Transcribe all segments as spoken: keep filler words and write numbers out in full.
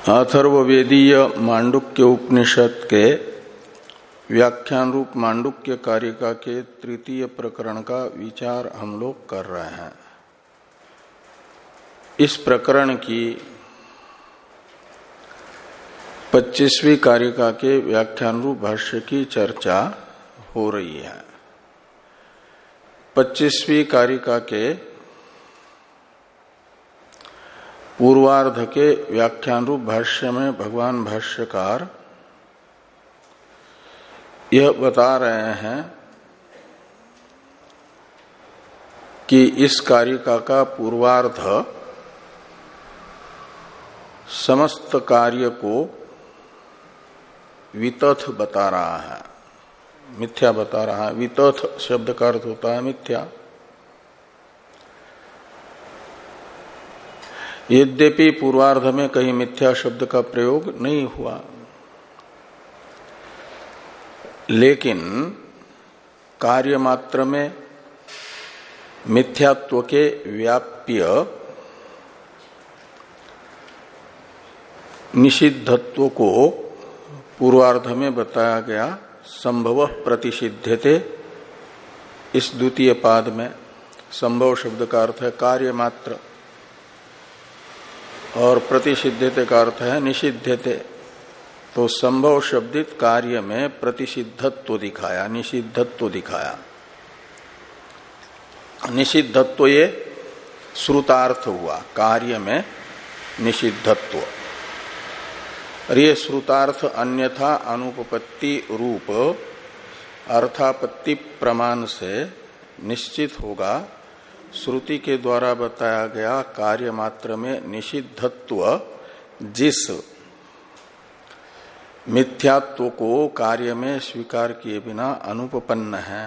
अथर्ववेदीय मांडुक्य उपनिषद के व्याख्यान रूप मांडुक्य कारिका के तृतीय प्रकरण का विचार हम लोग कर रहे हैं। इस प्रकरण की पच्चीसवीं कारिका के व्याख्यान रूप भाष्य की चर्चा हो रही है। पच्चीसवीं कारिका के पूर्वार्ध के व्याख्यान रूप भाष्य में भगवान भाष्यकार यह बता रहे हैं कि इस कारिका का पूर्वार्ध समस्त कार्य को वितथ बता रहा है, मिथ्या बता रहा है। वितथ शब्द का अर्थ होता है मिथ्या। यद्यपि पूर्वार्ध में कहीं मिथ्या शब्द का प्रयोग नहीं हुआ, लेकिन कार्य मात्र में मिथ्यात्व के व्याप्य निषिद्धत्व को पूर्वार्ध में बताया गया। संभव प्रतिषिध्यते, इस द्वितीय पाद में संभव शब्द का अर्थ है कार्य मात्र और प्रतिषिध्यते का अर्थ है निषिध्यते। तो संभव शब्दित कार्य में प्रतिषिद्धत्व दिखाया, निषिद्धत्व दिखाया। निषिद्धत्व ये श्रुतार्थ हुआ, कार्य में निषिद्धत्व। और ये श्रुतार्थ अन्यथा अनुपपत्ति रूप अर्थापत्ति प्रमाण से निश्चित होगा। श्रुति के द्वारा बताया गया कार्य मात्र में निषिद्धत्व जिस मिथ्यात्व को कार्य में स्वीकार किए बिना अनुपपन्न है,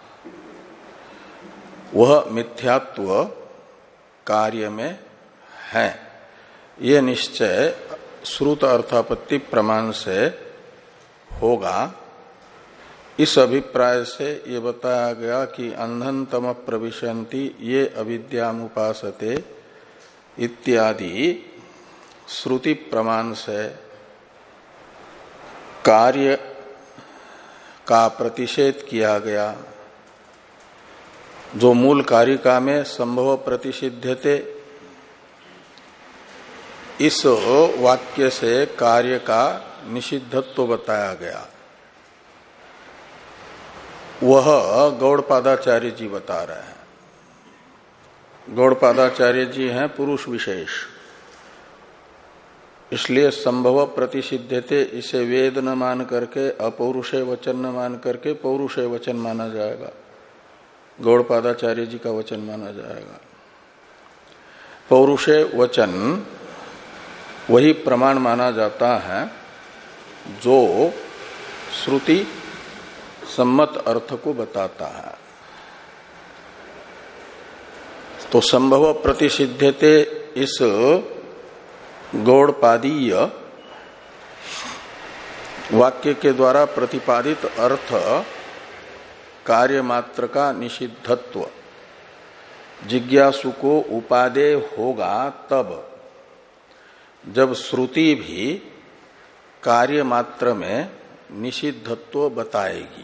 वह मिथ्यात्व कार्य में है। ये निश्चय श्रुत अर्थापत्ति प्रमाण से होगा। इस अभिप्राय से ये बताया गया कि अंधन तम प्रविशन्ति ये अविद्यामुपासते इत्यादि श्रुति प्रमाण से कार्य का प्रतिषेध किया गया। जो मूल कारिका में संभव प्रतिषिध्यते, इस वाक्य से कार्य का निषिद्धत्व बताया गया। वह गौड़पादाचार्य जी बता रहे हैं। गौड़पादाचार्य जी हैं पुरुष विशेष, इसलिए संभव प्रतिषिध्यते इसे वेद न मान करके, अपौरुषेय वचन न मान करके पौरुषेय वचन माना जाएगा, गौड़पादाचार्य जी का वचन माना जाएगा। पौरुषेय वचन वही प्रमाण माना जाता है जो श्रुति सम्मत अर्थ को बताता है। तो संभव प्रतिषिध्यते इस गौड़पादीय वाक्य के द्वारा प्रतिपादित अर्थ कार्य मात्र का निषिद्धत्व जिज्ञासु को उपादेय होगा तब जब श्रुति भी कार्य मात्र में निषिद्धत्व बताएगी।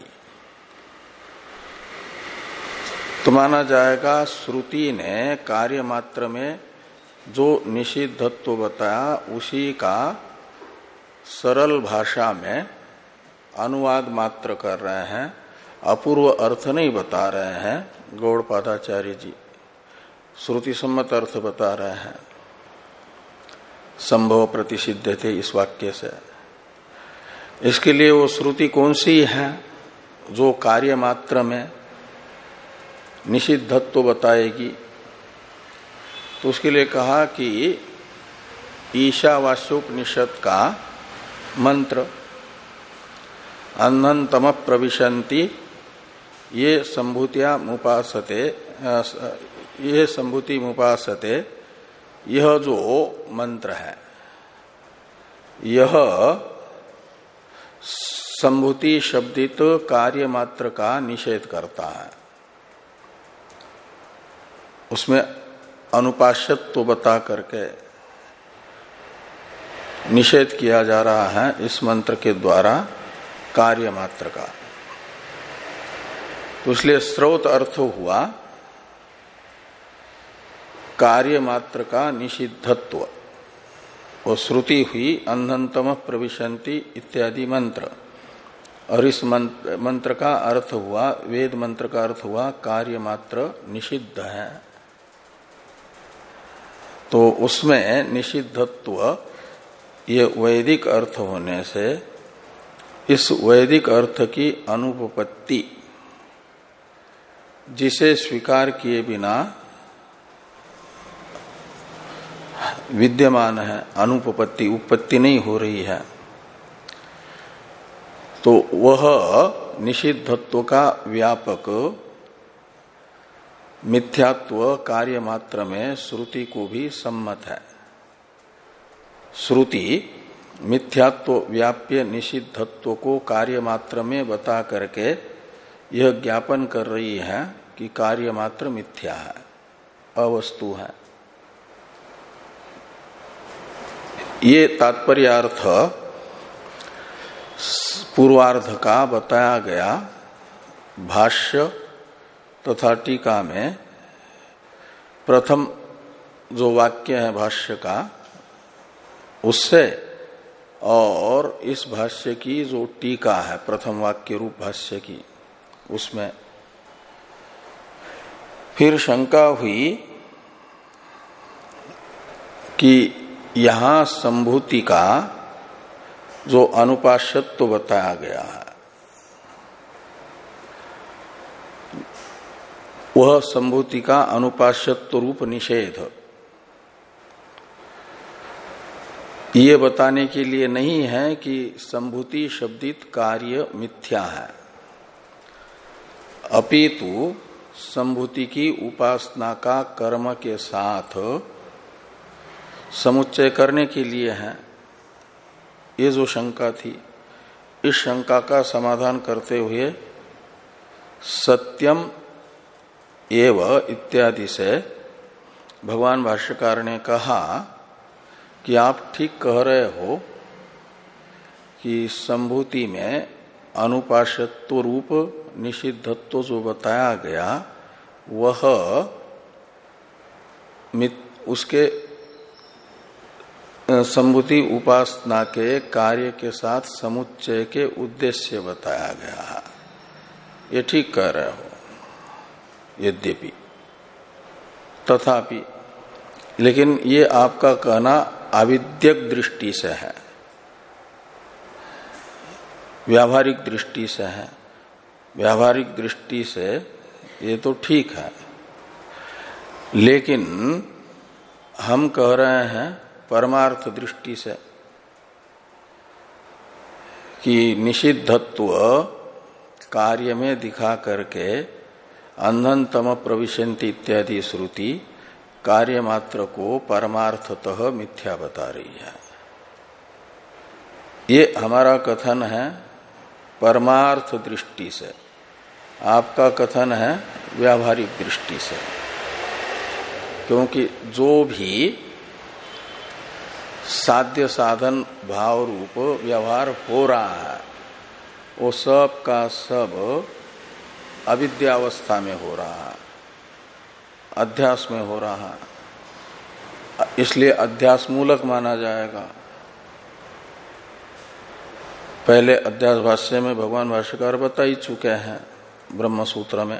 तो माना जाएगा श्रुति ने कार्य मात्र में जो निषिद्धत्व बताया उसी का सरल भाषा में अनुवाद मात्र कर रहे हैं, अपूर्व अर्थ नहीं बता रहे हैं। गौड़पादाचार्य जी श्रुति सम्मत अर्थ बता रहे हैं संभव प्रतिषिध्यते इस वाक्य से। इसके लिए वो श्रुति कौन सी है जो कार्य मात्र में निषिद्धत्व बताएगी? तो उसके लिए कहा कि ईशावास्योपनिषद का मंत्र अंधन तम प्रविशन्ति ये संभूतिया मुपासते, ये संभूति मुपासते, यह जो मंत्र है यह संभूति शब्दित कार्य मात्र का निषेध करता है। उसमें अनुपाश्यत्व बता करके निषेध किया जा रहा है इस मंत्र के द्वारा कार्य मात्र का। तो इसलिए स्रोत अर्थ हुआ कार्य मात्र का निषिद्धत्व। वो श्रुति हुई अंधन्तम प्रविशन्ति इत्यादि मंत्र, और इस मंत्र, मंत्र का अर्थ हुआ, वेद मंत्र का अर्थ हुआ कार्य मात्र निषिद्ध है। तो उसमें निषिद्धत्व ये वैदिक अर्थ होने से इस वैदिक अर्थ की अनुपपत्ति, जिसे स्वीकार किए बिना विद्यमान है, अनुपपत्ति, उपपत्ति नहीं हो रही है, तो वह निषिद्धत्व का व्यापक मिथ्यात्व कार्य मात्र में श्रुति को भी सम्मत है। श्रुति मिथ्यात्व व्याप्य निषिद्धत्व को कार्य मात्र में बता करके यह ज्ञापन कर रही है कि कार्य मात्र मिथ्या है, अवस्तु है। ये तात्पर्यार्थ पूर्वार्ध का बताया गया भाष्य तथा टीका में प्रथम जो वाक्य है भाष्य का उससे, और इस भाष्य की जो टीका है प्रथम वाक्य रूप भाष्य की उसमें फिर शंका हुई कि यहां संभूति का जो अनुपाश्यत्व बताया गया है वह संभूति का अनुपाश्यत्व रूप निषेध ये बताने के लिए नहीं है कि संभूति शब्दित कार्य मिथ्या है, अपितु संभूति की उपासना का कर्म के साथ समुच्चय करने के लिए है। ये जो शंका थी, इस शंका का समाधान करते हुए सत्यम एव इत्यादि से भगवान भाष्यकार ने कहा कि आप ठीक कह रहे हो कि संभूति में अनुपाश्यत्व रूप निषिद्धत्व जो बताया गया वह उसके संभूति उपासना के कार्य के साथ समुच्चय के उद्देश्य बताया गया है। ये ठीक कह रहे हो, यद्यपि तथापि, लेकिन ये आपका कहना आविद्यक दृष्टि से है, व्यावहारिक दृष्टि से है। व्यावहारिक दृष्टि से ये तो ठीक है, लेकिन हम कह रहे हैं परमार्थ दृष्टि से कि निषिद्धत्व कार्य में दिखा करके अंधन्तम प्रविशन्ति इत्यादि श्रुति कार्य मात्र को परमार्थतः मिथ्या बता रही है। ये हमारा कथन है परमार्थ दृष्टि से, आपका कथन है व्यावहारिक दृष्टि से। क्योंकि जो भी साध्य साधन भाव रूप व्यवहार हो रहा है वो सब का सब अविद्यावस्था में हो रहा है, अध्यास में हो रहा है, इसलिए अध्यास मूलक माना जाएगा। पहले अध्यास भाष्य में भगवान भाष्यकार बता ही चुके हैं ब्रह्म सूत्र में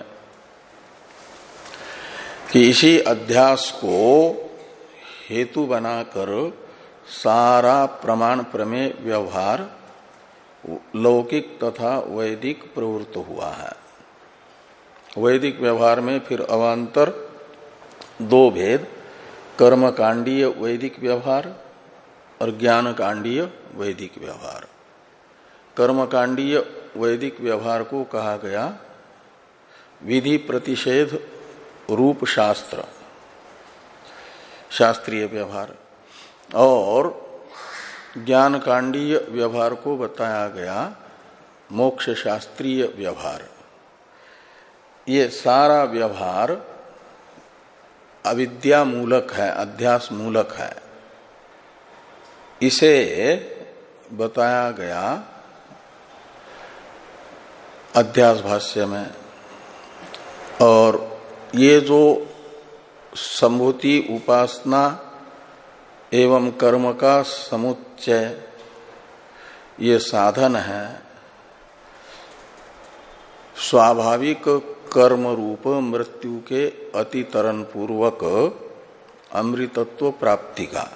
कि इसी अध्यास को हेतु बनाकर सारा प्रमाण प्रमेय व्यवहार लौकिक तथा वैदिक प्रवृत्त हुआ है। वैदिक व्यवहार में फिर अवान्तर दो भेद, कर्मकांडीय वैदिक व्यवहार और ज्ञान कांडीय वैदिक व्यवहार। कर्मकांडीय वैदिक व्यवहार को कहा गया विधि प्रतिषेध रूप शास्त्र, शास्त्रीय व्यवहार, और ज्ञान कांडीय व्यवहार को बताया गया मोक्ष शास्त्रीय व्यवहार। ये सारा व्यवहार अविद्या मूलक है, अध्यास मूलक है। इसे बताया गया अध्यास भाष्य में। और ये जो संभूति उपासना एवं कर्म का समुच्चय ये साधन है स्वाभाविक कर्म रूप मृत्यु के अतितरण पूर्वक अमृतत्व प्राप्ति का।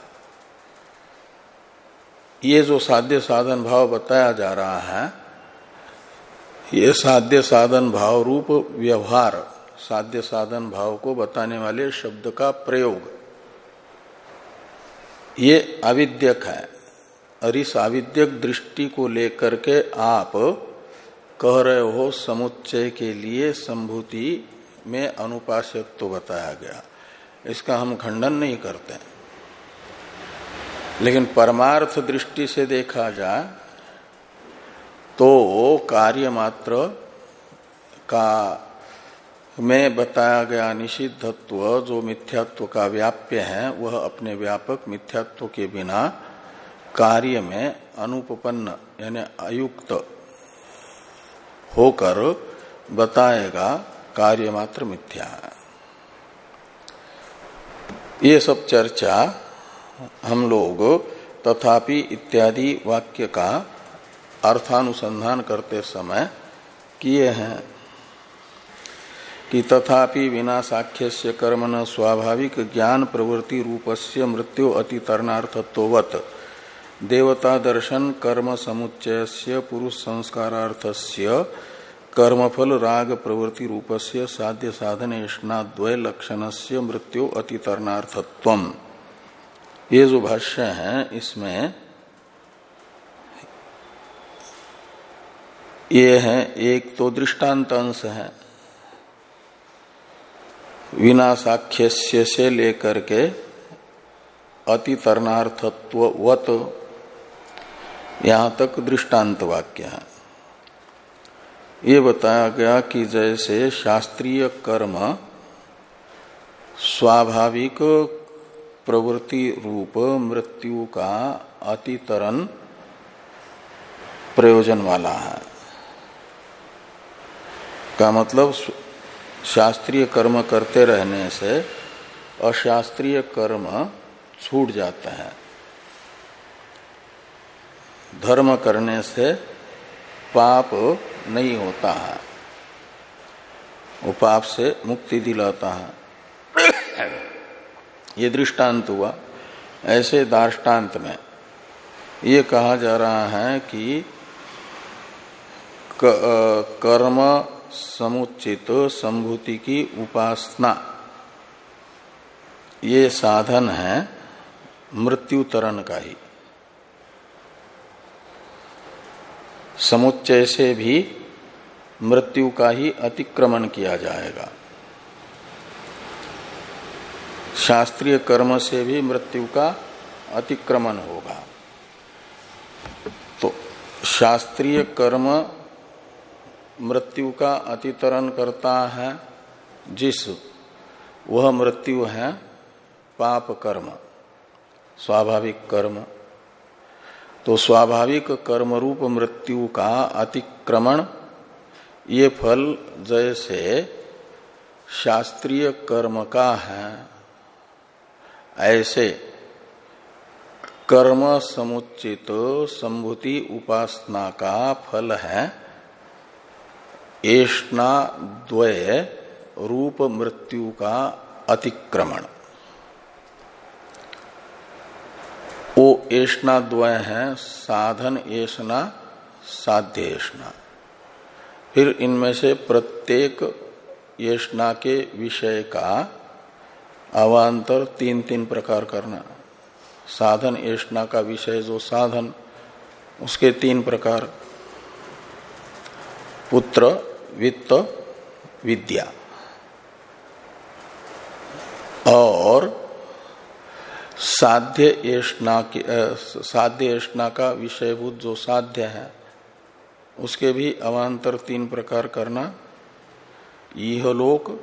ये जो साध्य साधन भाव बताया जा रहा है, ये साध्य साधन भाव रूप व्यवहार, साध्य साधन भाव को बताने वाले शब्द का प्रयोग, ये अविद्यक है। और इस अविद्यक दृष्टि को लेकर के आप कह रहे हो समुच्चय के लिए संभूति में अनुपास्यत्व तो बताया गया, इसका हम खंडन नहीं करते। लेकिन परमार्थ दृष्टि से देखा जाए तो कार्य मात्र का में बताया गया निषिद्धत्व जो मिथ्यात्व का व्याप्य है, वह अपने व्यापक मिथ्यात्व के बिना कार्य में अनुपपन्न यानी अयुक्त होकर बताएगा कार्य मात्र मिथ्या है। ये सब चर्चा हम लोग तथापि इत्यादि वाक्य का अर्थानुसंधान करते समय किए हैं कि तथापि विना साक्ष्यस्य कर्मण स्वाभाविक ज्ञान प्रवृत्ति रूपस्य मृत्यु अतितरणार्थत्ववत् देवता दर्शन कर्म समुच्चयस्य पुरुष संस्कारार्थस्य कर्मफल राग प्रवृत्ति रूपस्य साध्य साधनेष्णा द्वय लक्षणस्य मृत्यु अतितरणार्थत्वम्। ये जो भाष्य है इसमें ये है एक तो दृष्टांत अंश है, विना साक्ष्यस्य से लेकर के अतितरणार्थत्ववत् यहां तक दृष्टांत वाक्य है। ये बताया गया कि जैसे शास्त्रीय कर्म स्वाभाविक प्रवृत्ति रूप मृत्यु का अतितरण प्रयोजन वाला है, का मतलब शास्त्रीय कर्म करते रहने से अशास्त्रीय कर्म छूट जाते हैं, धर्म करने से पाप नहीं होता है, वो पाप से मुक्ति दिलाता है। ये दृष्टांत हुआ। ऐसे दार्ष्टान्त में ये कहा जा रहा है कि कर्म समुचित संभूति की उपासना ये साधन है मृत्यु तरण का ही। समुच्चय से भी मृत्यु का ही अतिक्रमण किया जाएगा, शास्त्रीय कर्म से भी मृत्यु का अतिक्रमण होगा। तो शास्त्रीय कर्म मृत्यु का अतितरण करता है, जिस वह मृत्यु है पाप कर्म, स्वाभाविक कर्म। तो स्वाभाविक कर्म रूप मृत्यु का अतिक्रमण ये फल जैसे शास्त्रीय कर्म का है, ऐसे कर्म समुचित संभूति उपासना का फल है एष्णा द्वय रूप मृत्यु का अतिक्रमण। वो एष्णा द्वय है साधन एष्णा साध्य एष्णा। फिर इनमें से प्रत्येक एष्णा के विषय का अवान्तर तीन तीन प्रकार करना। साधन एष्णा का विषय जो साधन, उसके तीन प्रकार, पुत्र वित्त विद्या। और साध्य एष्णा के साध्य एष्णा का विषयभूत जो साध्य है उसके भी अवान्तर तीन प्रकार करना, इहलोक,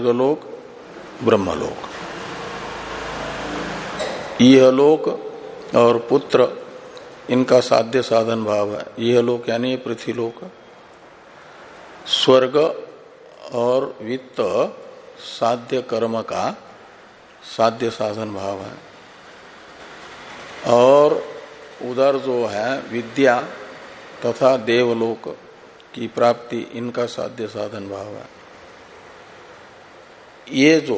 स्वर्गलोक, ब्रह्मलोक। इहलोक और पुत्र इनका साध्य साधन भाव है। यह लोक यानी पृथ्वीलोक, स्वर्ग और वित्त साध्य कर्म का साध्य साधन भाव है, और उधर जो है विद्या तथा देवलोक की प्राप्ति इनका साध्य साधन भाव है। ये जो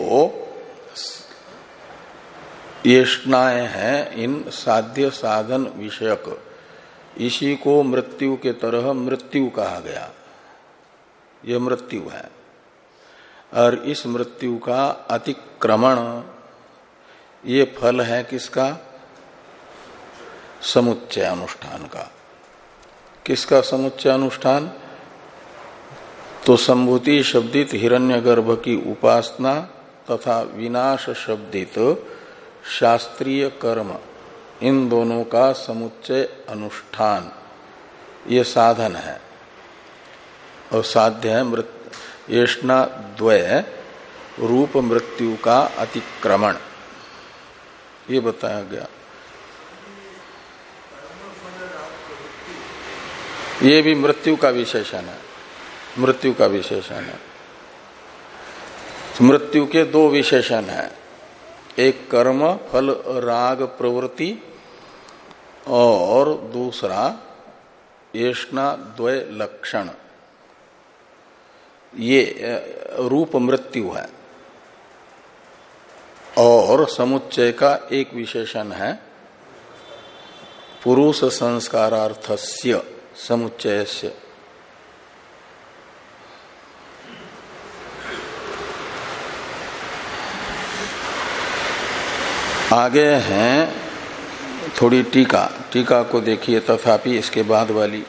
येष्णाएं हैं इन साध्य साधन विषयक, इसी को मृत्यु के तरह मृत्यु कहा गया। यह मृत्यु है, और इस मृत्यु का अतिक्रमण ये फल है किसका? समुच्चय अनुष्ठान का। किसका समुच्चय अनुष्ठान? तो संभूति शब्दित हिरण्यगर्भ की उपासना तथा विनाश शब्दित शास्त्रीय कर्म, इन दोनों का समुच्चय अनुष्ठान ये साधन है, और साध्य है मृत्यु येष्णा द्वय रूप मृत्यु का अतिक्रमण, ये बताया गया। ये भी मृत्यु का विशेषण है, मृत्यु का विशेषण है। मृत्यु के दो विशेषण हैं, एक कर्म फल राग प्रवृत्ति, और दूसरा येष्णा द्वय लक्षण, ये रूप मृत्यु है। और समुच्चय का एक विशेषण है पुरुष संस्कारार्थस्य समुच्चयस्य। आगे हैं थोड़ी टीका, टीका को देखिए तथापि इसके बाद वाली,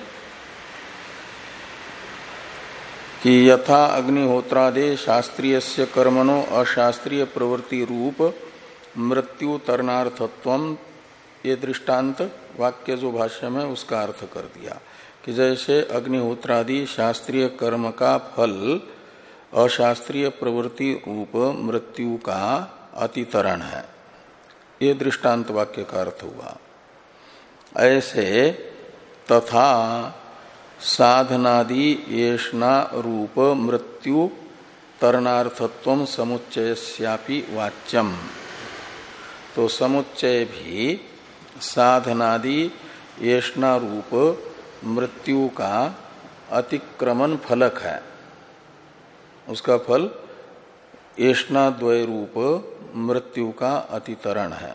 कि यथा अग्निहोत्रादे शास्त्रीयस्य कर्मणो अशास्त्रीय प्रवृत्ति रूप मृत्यु तरणार्थत्वम, ये दृष्टांत वाक्य जो भाष्य में उसका अर्थ कर दिया कि जैसे अग्निहोत्रादि शास्त्रीय कर्म का फल अशास्त्रीय प्रवृत्ति रूप मृत्यु का अतितरण है, ये दृष्टांत वाक्य का अर्थ हुआ। ऐसे तथा साधनादि येष्णा रूप मृत्यु तरणार्थत्वम समुच्चयस्यापि वाच्यम, तो समुच्चय भी साधनादि येष्णा रूप मृत्यु का अतिक्रमण फलक है। उसका फल येष्णा द्वय रूप मृत्यु का अतितरण है।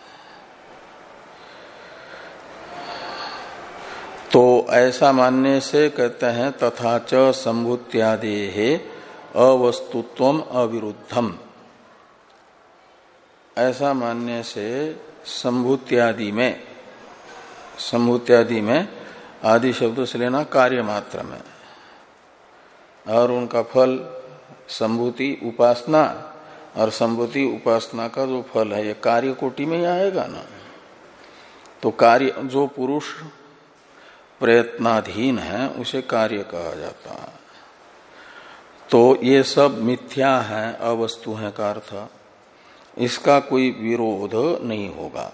तो ऐसा मानने से कहते हैं तथा च संभूत्यादेहे अवस्तुत्वम अविरुद्धम, ऐसा मानने से संभूत्यादि में, संभूत्यादि में आदि शब्द से लेना कार्य मात्र में, और उनका फल संभूति उपासना, और संभूति उपासना का जो फल है ये कार्य कोटि में ही आएगा ना। तो कार्य जो पुरुष प्रयत्नाधीन है उसे कार्य कहा जाता है। तो ये सब मिथ्या है, अवस्तु है का अर्थ, इसका कोई विरोध नहीं होगा,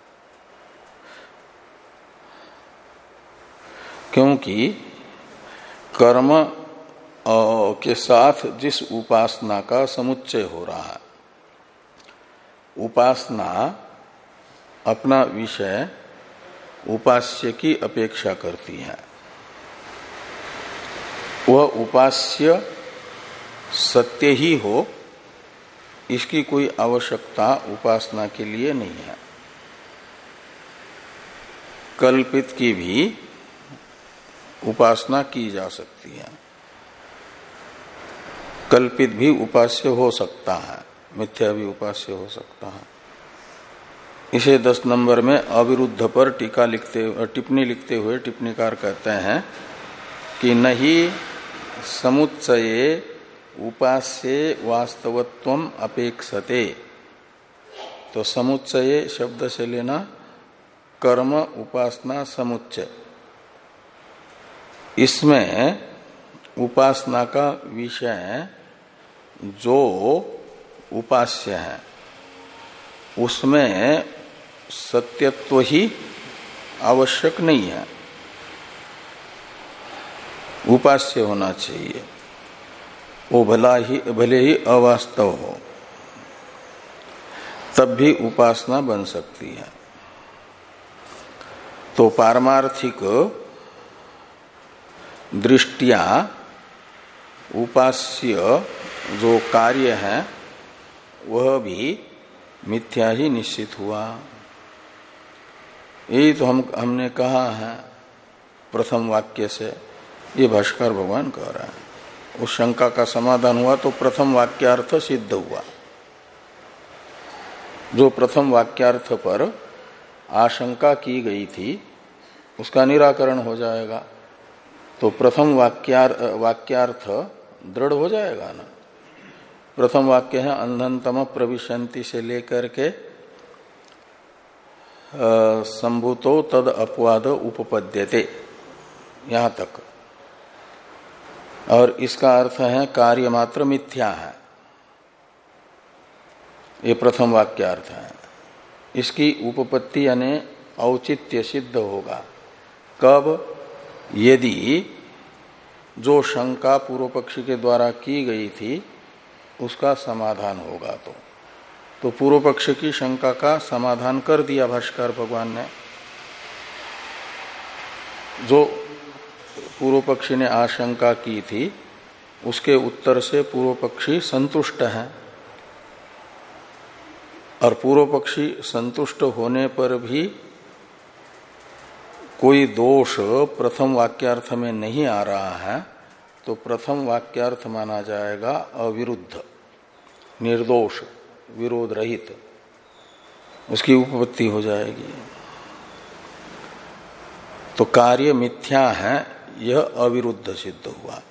क्योंकि कर्म के साथ जिस उपासना का समुच्चय हो रहा है, उपासना अपना विषय उपास्य की अपेक्षा करती है। वह उपास्य सत्य ही हो, इसकी कोई आवश्यकता उपासना के लिए नहीं है। कल्पित की भी उपासना की जा सकती है, कल्पित भी उपास्य हो सकता है, मिथ्या भी उपास्य हो सकता है। इसे दस नंबर में अविरुद्ध पर टीका लिखते टिप्पणी लिखते हुए टिप्पणीकार कहते हैं कि नहीं समुच्चये उपास्ये वास्तवत्वम अपेक्षते। तो समुच्चये शब्द से लेना कर्म उपासना समुच्चय, इसमें उपासना का विषय जो उपास्य है उसमें सत्यत्व ही आवश्यक नहीं है, उपास्य होना चाहिए, वो भला ही भले ही अवास्तव हो तब भी उपासना बन सकती है। तो पारमार्थिक दृष्टिया उपास्य जो कार्य है वह भी मिथ्या ही निश्चित हुआ। यही तो हम हमने कहा है प्रथम वाक्य से, ये भाष्कर भगवान कह रहा है। उस शंका का समाधान हुआ तो प्रथम वाक्यार्थ सिद्ध हुआ। जो प्रथम वाक्यार्थ पर आशंका की गई थी उसका निराकरण हो जाएगा, तो प्रथम वाक्यार वाक्यार्थ दृढ़ हो जाएगा ना। प्रथम वाक्य है अंधनतम प्रविशंति से लेकर के संभूतो तद अपवाद उपपद्यते यहां तक, और इसका अर्थ है कार्य मात्र मिथ्या है, ये प्रथम वाक्यार्थ है। इसकी उपपत्ति यानी औचित्य सिद्ध होगा कब? यदि जो शंका पूर्व पक्षी के द्वारा की गई थी उसका समाधान होगा तो तो पूर्व पक्ष की शंका का समाधान कर दिया भाष्कर भगवान ने। जो पूर्व पक्षी ने आशंका की थी उसके उत्तर से पूर्व पक्षी संतुष्ट है, और पूर्व पक्षी संतुष्ट होने पर भी कोई दोष प्रथम वाक्यार्थ में नहीं आ रहा है तो प्रथम वाक्यार्थ माना जाएगा अविरुद्ध, निर्दोष, विरोध रहित, उसकी उपपत्ति हो जाएगी। तो कार्य मिथ्या है यह अविरुद्ध सिद्ध हुआ।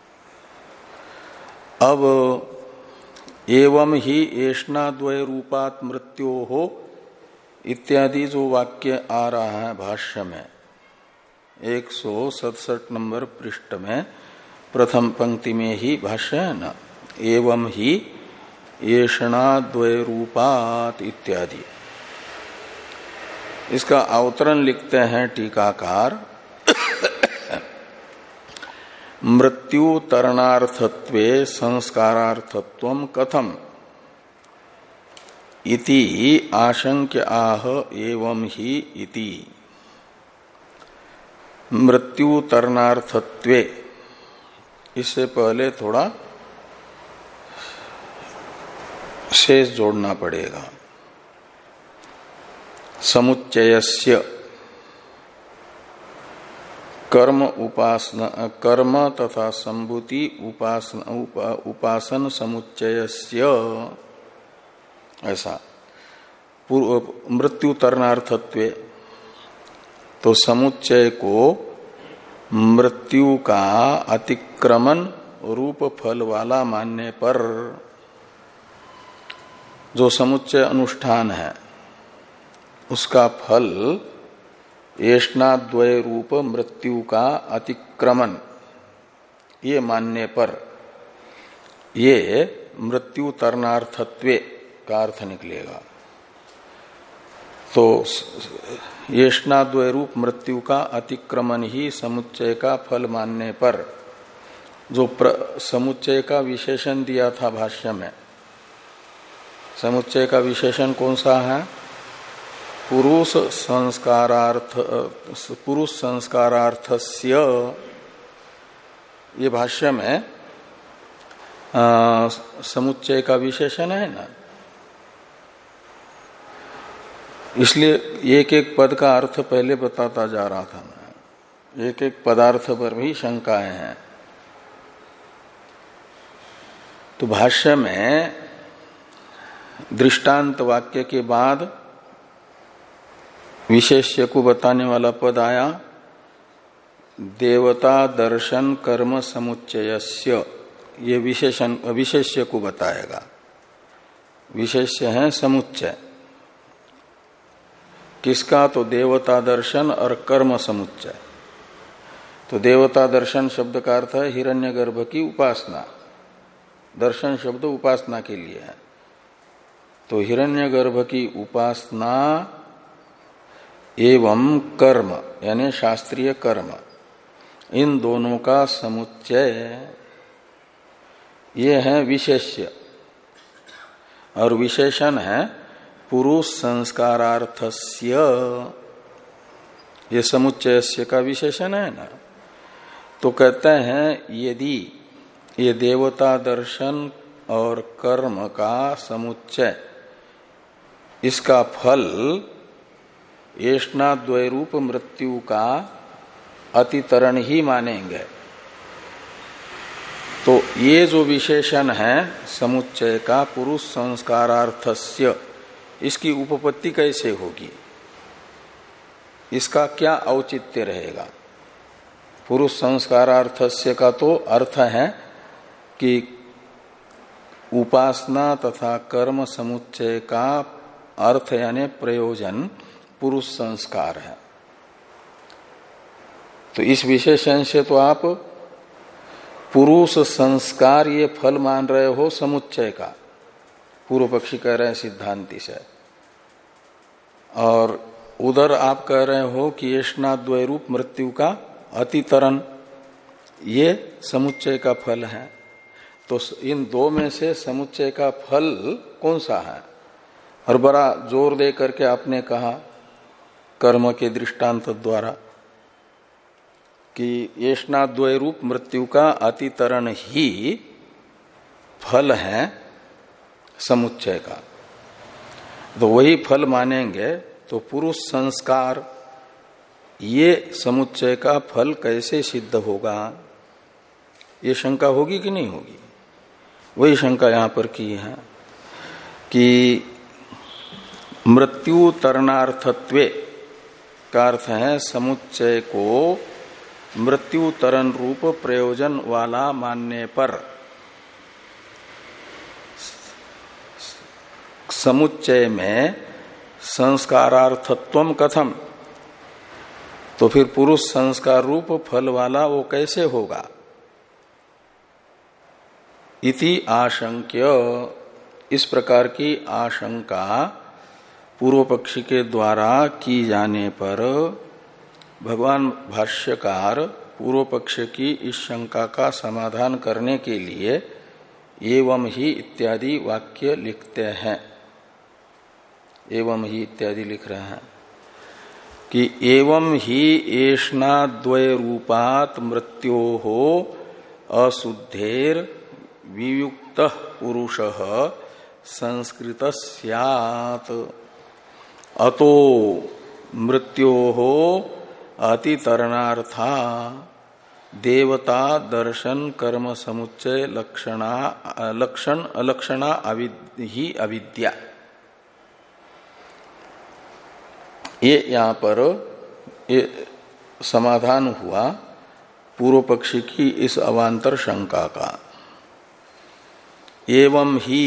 अब एवं ही एष्णाद्वय रूपात मृत्यो हो इत्यादि जो वाक्य आ रहा है भाष्य में एक सौ सड़सठ नंबर पृष्ठ में प्रथम पंक्ति में ही भाष्य है ना, एवं ही एषणाद्वय रूपात इत्यादि। इसका अवतरण लिखते हैं टीकाकार, मृत्यु तरणार्थत्वे संस्कारार्थत्वम कथम इति आशंक्य आह एवं ही इति। मृत्यु तरणार्थत्वे, इससे पहले थोड़ा शेष जोड़ना पड़ेगा। समुच्चयस्य कर्म उपासना, कर्म तथा संभूति उपासना उपा, उपासन समुच्चयस्य, ऐसा मृत्यु तरणार्थत्वे, तो समुच्चय को मृत्यु का अतिक्रमण रूप फल वाला मानने पर जो समुच्चय अनुष्ठान है उसका फल एष्णाद्वय रूप मृत्यु का अतिक्रमण ये मानने पर ये मृत्यु तरणार्थत्वे का अर्थ निकलेगा। तो एष्णाद्वय रूप मृत्यु का अतिक्रमण ही समुच्चय का फल मानने पर जो समुच्चय का विशेषण दिया था भाष्य में, समुच्चय का विशेषण कौन सा है? पुरुष संस्कारार्थ, पुरुष संस्कारार्थस्य, ये भाष्य में आ, समुच्चय का विशेषण है ना। इसलिए एक एक पद का अर्थ पहले बताता जा रहा था मैं, एक एक पदार्थ पर भी शंकाएं हैं। तो भाष्य में दृष्टांत वाक्य के बाद विशेष्य को बताने वाला पद आया, देवता दर्शन कर्म समुच्चयस्य, ये विशेषण विशेष्य को बताएगा। विशेष्य है समुच्चय किसका? तो देवता दर्शन और कर्म समुच्चय। तो देवता दर्शन शब्द का अर्थ है हिरण्यगर्भ की उपासना, दर्शन शब्द उपासना के लिए है। तो हिरण्यगर्भ की उपासना एवं कर्म यानी शास्त्रीय कर्म, इन दोनों का समुच्चय ये है विशेष्य, और विशेषण है पुरुष संस्कारार्थस्य। ये समुच्चयस्य का विशेषण है ना। तो कहते हैं यदि ये देवता दर्शन और कर्म का समुच्चय, इसका फल ऐष्णाद्वैरूप मृत्यु का अतितरण ही मानेंगे, तो ये जो विशेषण है समुच्चय का पुरुष संस्कारार्थस्य, इसकी उपपत्ति कैसे होगी, इसका क्या औचित्य रहेगा। पुरुष संस्कारार्थस्य का तो अर्थ है कि उपासना तथा कर्म समुच्चय का अर्थ यानी प्रयोजन पुरुष संस्कार है। तो इस विशेषण से तो आप पुरुष संस्कार ये फल मान रहे हो समुच्चय का, पूर्व पक्षी कह रहे हैं सिद्धांति से, और उधर आप कह रहे हो कि ऐष्णाद्वैरूप मृत्यु का अतितरण ये समुच्चय का फल है। तो इन दो में से समुच्चय का फल कौन सा है? और बड़ा जोर दे करके आपने कहा कर्म के दृष्टांत द्वारा कि ऐष्णाद्वैरूप मृत्यु का अतितरण ही फल है समुच्चय का। तो वही फल मानेंगे तो पुरुष संस्कार ये समुच्चय का फल कैसे सिद्ध होगा, ये शंका होगी कि नहीं होगी? वही शंका यहां पर की है कि मृत्यु तरणार्थत्वे का अर्थ है समुच्चय को मृत्यु तरण रूप प्रयोजन वाला मानने पर समुच्चय में संस्कारार्थत्वम कथम, तो फिर पुरुष संस्कार रूप फल वाला वो कैसे होगा। इति आशंक्य, इस प्रकार की आशंका पूर्व पक्षी के द्वारा की जाने पर भगवान भाष्यकार पूर्व पक्ष की इस शंका का समाधान करने के लिए एवं ही इत्यादि वाक्य लिखते हैं। एवं ही इत्यादि लिख रहे हैं कि एवं ही ऐष्णाद्वय रूपात मृत्योः अशुद्धेर वियुक्त पुरुषः संस्कृत स्यात् अतो मृत्योः अतितरणार्था देवता दर्शन कर्म समुच्चय लक्षणा लक्षण अलक्षणा ही अविद्या। ये यहां पर ये समाधान हुआ पूर्व पक्षी की इस अवांतर शंका का। एवं ही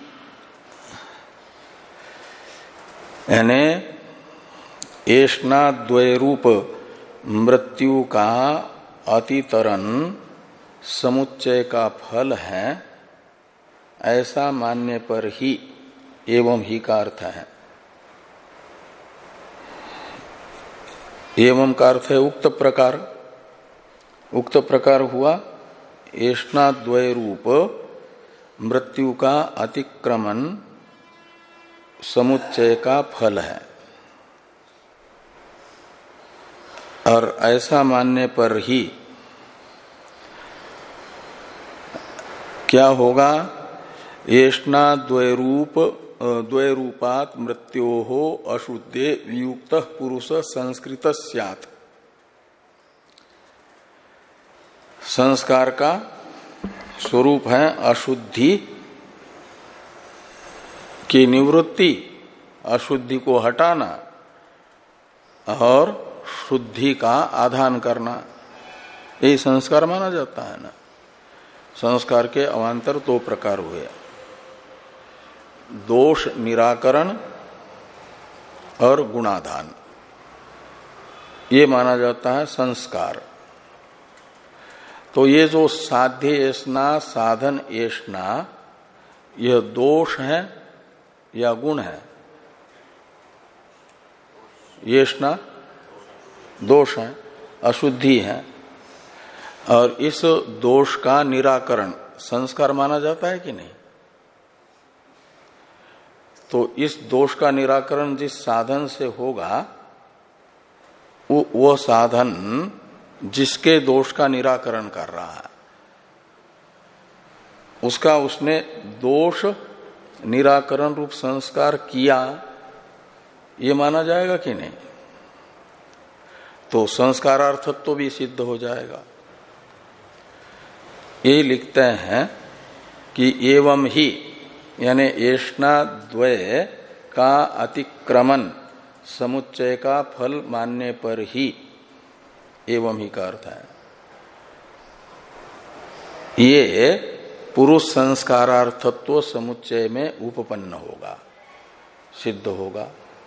यानी ऐष्णाद्वैरूप मृत्यु का अतितरण समुच्चय का फल है, ऐसा मानने पर ही एवं ही का अर्थ है। एवं का अर्थ है उक्त प्रकार। उक्त प्रकार हुआ ऐष्णाद्वय रूप मृत्यु का अतिक्रमण समुच्चय का फल है, और ऐसा मानने पर ही क्या होगा, ऐष्णाद्वैरूप द्वैरूपात मृत्योः अशुद्धे वियुक्त पुरुष संस्कृत स्यात्। संस्कार का स्वरूप है अशुद्धि की निवृत्ति, अशुद्धि को हटाना और शुद्धि का आधान करना, यही संस्कार माना जाता है ना। संस्कार के अवान्तर दो प्रकार हुए, दोष निराकरण और गुणाधान, ये माना जाता है संस्कार। तो ये जो साध्य ऐष्णा साधन ऐष्णा, यह दोष है या गुण है? येषणा दोष है, अशुद्धि है। और इस दोष का निराकरण संस्कार माना जाता है कि नहीं? तो इस दोष का निराकरण जिस साधन से होगा वो, वो साधन जिसके दोष का निराकरण कर रहा है उसका उसने दोष निराकरण रूप संस्कार किया, ये माना जाएगा कि नहीं? तो संस्कारार्थत्व तो भी सिद्ध हो जाएगा। ये लिखते हैं कि एवं ही यानी येषणा द्वय का अतिक्रमण समुच्चय का फल मानने पर ही, एवं ही का अर्थ है ये पुरुष संस्कारार्थत्व समुच्चय में उपपन्न होगा, सिद्ध होगा।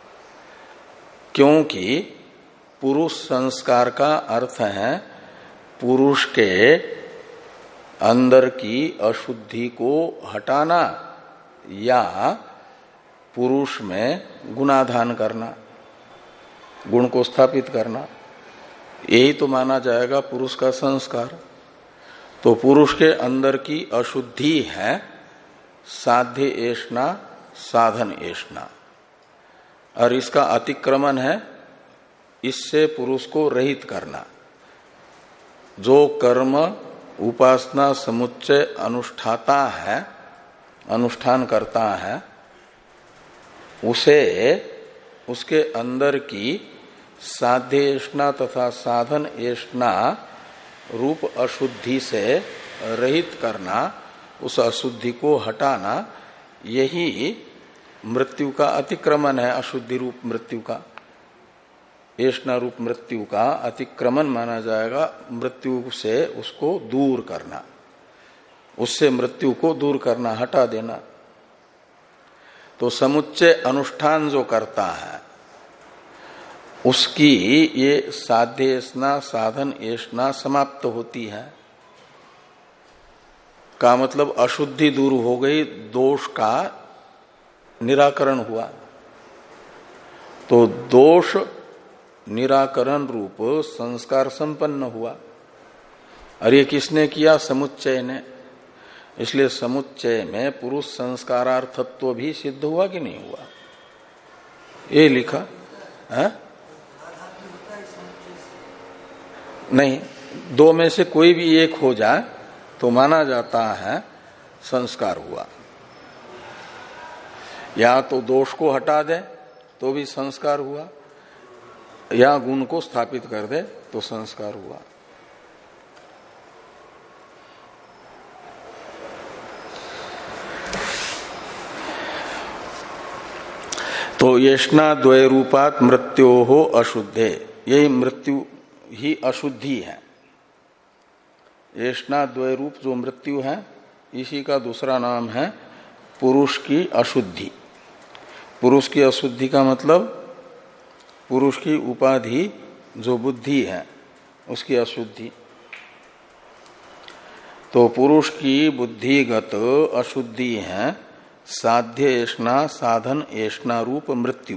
क्योंकि पुरुष संस्कार का अर्थ है पुरुष के अंदर की अशुद्धि को हटाना या पुरुष में गुणाधान करना, गुण को स्थापित करना, यही तो माना जाएगा पुरुष का संस्कार। तो पुरुष के अंदर की अशुद्धि है साध्य एषणा, साधन एषणा, और इसका अतिक्रमण है इससे पुरुष को रहित करना। जो कर्म उपासना समुच्चय अनुष्ठाता है, अनुष्ठान करता है, उसे उसके अंदर की साध्य एषणा तथा साधन एषणा रूप अशुद्धि से रहित करना, उस अशुद्धि को हटाना, यही मृत्यु का अतिक्रमण है। अशुद्धि रूप मृत्यु का, एषणा रूप मृत्यु का अतिक्रमण माना जाएगा। मृत्यु से उसको दूर करना, उससे मृत्यु को दूर करना, हटा देना। तो समुच्चय अनुष्ठान जो करता है उसकी ये साध्य एषणा, साधन एषणा समाप्त होती है। का मतलब अशुद्धि दूर हो गई, दोष का निराकरण हुआ। तो दोष निराकरण रूप संस्कार संपन्न हुआ। और ये किसने किया? समुच्चय ने। इसलिए समुच्चय में पुरुष संस्कारार्थत्व भी सिद्ध हुआ कि नहीं हुआ? ये लिखा है? नहीं, दो में से कोई भी एक हो जाए तो माना जाता है संस्कार हुआ। या तो दोष को हटा दे तो भी संस्कार हुआ, या गुण को स्थापित कर दे तो संस्कार हुआ। तो येषणा द्वय रूपात मृत्यो हो अशुद्धे, यही मृत्यु ही अशुद्धि है। येषणा द्वय रूप जो मृत्यु है इसी का दूसरा नाम है पुरुष की अशुद्धि। पुरुष की अशुद्धि का मतलब पुरुष की उपाधि जो बुद्धि है उसकी अशुद्धि। तो पुरुष की बुद्धिगत अशुद्धि है साध्य एषणा, साधन एषणा रूप मृत्यु।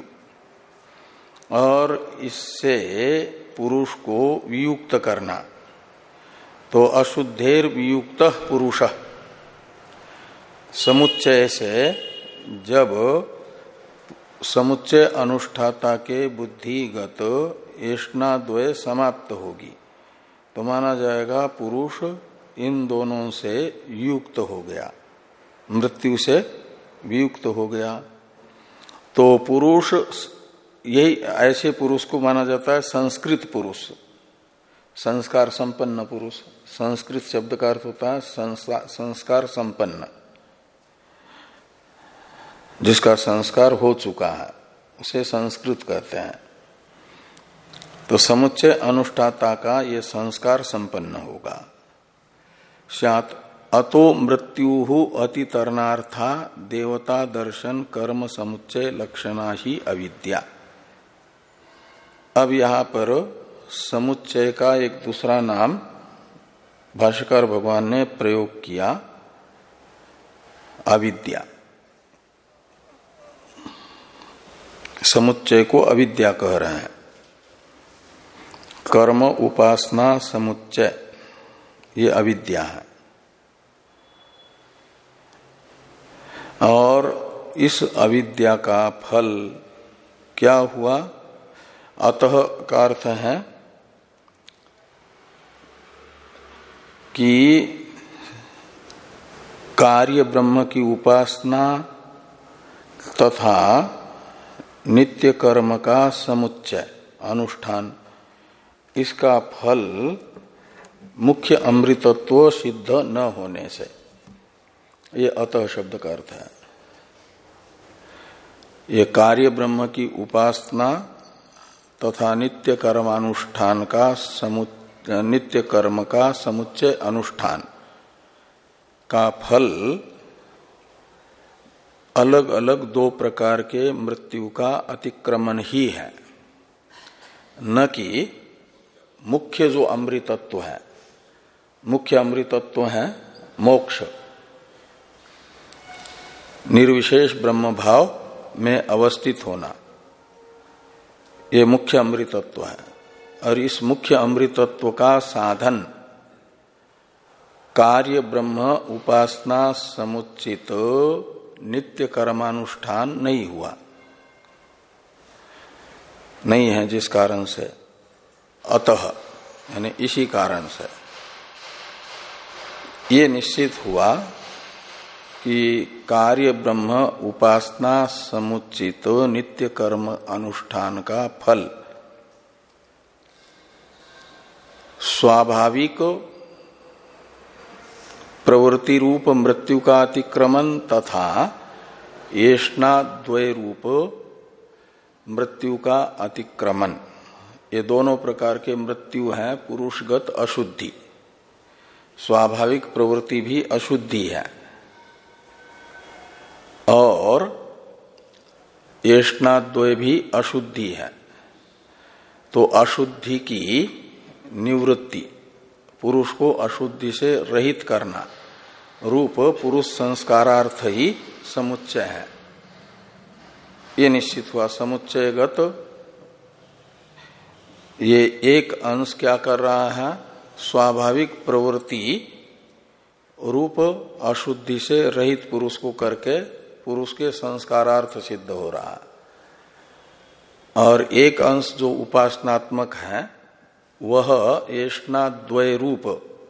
और इससे पुरुष को वियुक्त करना। तो अशुद्धेर वियुक्त पुरुष, समुच्चय से जब समुच्चय अनुष्ठाता के बुद्धिगत एषणा द्वय समाप्त होगी तो माना जाएगा पुरुष इन दोनों से युक्त हो गया, मृत्यु से वियुक्त हो गया। तो पुरुष, यही ऐसे पुरुष को माना जाता है संस्कृत पुरुष, संस्कार संपन्न पुरुष। संस्कृत शब्द का अर्थ होता है संस्कार संपन्न, जिसका संस्कार हो चुका है उसे संस्कृत कहते हैं। तो समुच्चय अनुष्ठाता का ये संस्कार संपन्न होगा। स्यात् अतो मृत्यु अतितरणार्था देवता दर्शन कर्म समुच्चय लक्षणा ही अविद्या। अब यहां पर समुच्चय का एक दूसरा नाम भाष्यकार भगवान ने प्रयोग किया, अविद्या। समुच्चय को अविद्या कह रहे हैं। कर्म उपासना समुच्चय ये अविद्या है। और इस अविद्या का फल क्या हुआ? अतः का अर्थ है कि कार्य ब्रह्म की उपासना तथा नित्य कर्म का समुच्चय अनुष्ठान, इसका फल मुख्य अमृतत्व सिद्ध न होने से, ये अतः शब्द का अर्थ है। ये कार्य ब्रह्म की उपासना तथा नित्य कर्मानुष्ठान का समु नित्य कर्म का समुच्चय अनुष्ठान का फल अलग अलग दो प्रकार के मृत्यु का अतिक्रमण ही है, न कि मुख्य जो अमृतत्व है। मुख्य अमृतत्व है मोक्ष, निर्विशेष ब्रह्म भाव में अवस्थित होना, ये मुख्य अमृतत्व है। और इस मुख्य अमृतत्व का साधन कार्य ब्रह्म उपासना समुचित नित्य कर्मानुष्ठान नहीं हुआ, नहीं है, जिस कारण से अतः यानी इसी कारण से ये निश्चित हुआ कि कार्य ब्रह्म उपासना समुचित नित्य कर्म अनुष्ठान का फल स्वाभाविक प्रवृत्ति रूप मृत्यु का अतिक्रमण तथा येष्णा द्वय रूप मृत्यु का अतिक्रमण, ये दोनों प्रकार के मृत्यु हैं पुरुषगत अशुद्धि। स्वाभाविक प्रवृत्ति भी अशुद्धि है और येष्णाद्वय भी अशुद्धि है। तो अशुद्धि की निवृत्ति, पुरुष को अशुद्धि से रहित करना रूप पुरुष संस्कारार्थ ही समुच्चय है, ये निश्चित हुआ। समुच्चयगत ये एक अंश क्या कर रहा है? स्वाभाविक प्रवृत्ति रूप अशुद्धि से रहित पुरुष को करके पुरुष के संस्कारार्थ सिद्ध हो रहा है। और एक अंश जो उपासनात्मक है वह येष्णाद्वय रूप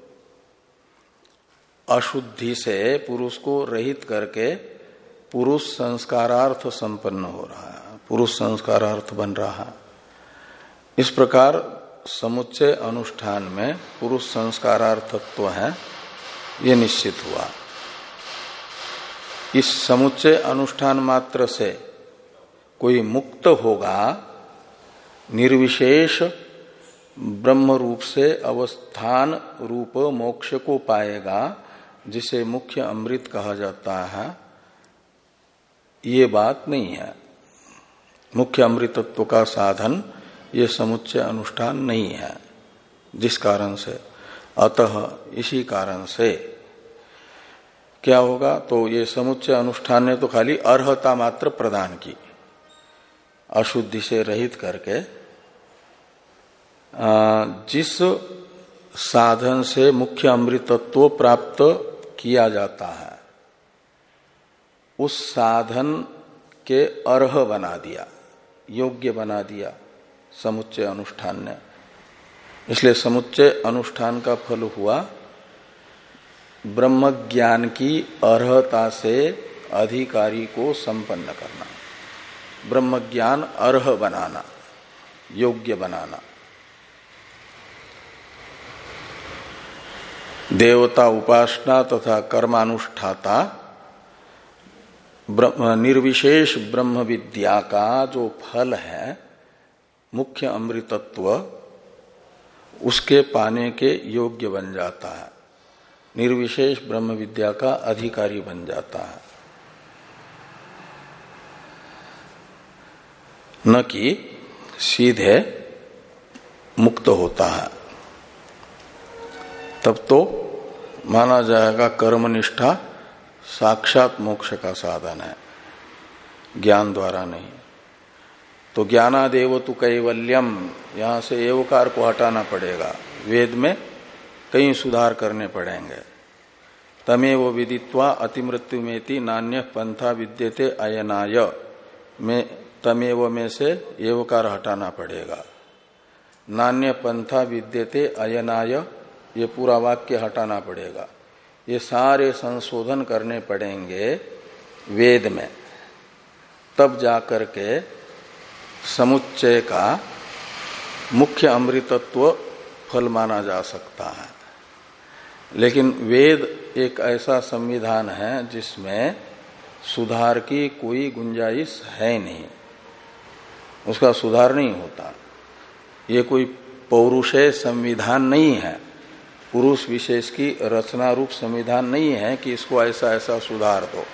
अशुद्धि से पुरुष को रहित करके पुरुष संस्कारार्थ संपन्न हो रहा है, पुरुष संस्कारार्थ बन रहा है। इस प्रकार समुच्चय अनुष्ठान में पुरुष संस्कारार्थत्व है, ये निश्चित हुआ। इस समुच्चय अनुष्ठान मात्र से कोई मुक्त होगा, निर्विशेष ब्रह्म रूप से अवस्थान रूप मोक्ष को पाएगा, जिसे मुख्य अमृत कहा जाता है, ये बात नहीं है। मुख्य अमृतत्व का साधन ये समुच्चय अनुष्ठान नहीं है, जिस कारण से अतः इसी कारण से क्या होगा? तो ये समुच्चय अनुष्ठान ने तो खाली अर्हता मात्र प्रदान की, अशुद्धि से रहित करके जिस साधन से मुख्य अमृतत्व प्राप्त किया जाता है उस साधन के अर्ह बना दिया, योग्य बना दिया समुच्चय अनुष्ठान ने। इसलिए समुच्चय अनुष्ठान का फल हुआ ब्रह्म ज्ञान की अर्हता से अधिकारी को संपन्न करना, ब्रह्म ज्ञान अर्ह बनाना, योग्य बनाना। देवता उपासना तथा कर्मानुष्ठाता निर्विशेष ब्रह्म विद्या का जो फल है मुख्य अमृतत्व, उसके पाने के योग्य बन जाता है, निर्विशेष ब्रह्म विद्या का अधिकारी बन जाता है, न कि सीधे मुक्त होता है। तब तो माना जाएगा कर्मनिष्ठा साक्षात मोक्ष का साधन है, ज्ञान द्वारा नहीं। तो ज्ञानादेव तु कैवल्यम, यहां से एवकार को हटाना पड़ेगा। वेद में कई सुधार करने पड़ेंगे। तमेव विदित्वा अतिमृत्यु मेति नान्य पंथा विद्यते अयनाय में तमेव में से एवकार हटाना पड़ेगा। नान्य पंथा विद्यते अयनाय, ये पूरा वाक्य हटाना पड़ेगा। ये सारे संशोधन करने पड़ेंगे वेद में, तब जाकर के समुच्चय का मुख्य अमृतत्व फल माना जा सकता है। लेकिन वेद एक ऐसा संविधान है जिसमें सुधार की कोई गुंजाइश है नहीं, उसका सुधार नहीं होता। ये कोई पौरुषेय संविधान नहीं है, पुरुष विशेष की रचना रूप संविधान नहीं है कि इसको ऐसा ऐसा सुधार दो।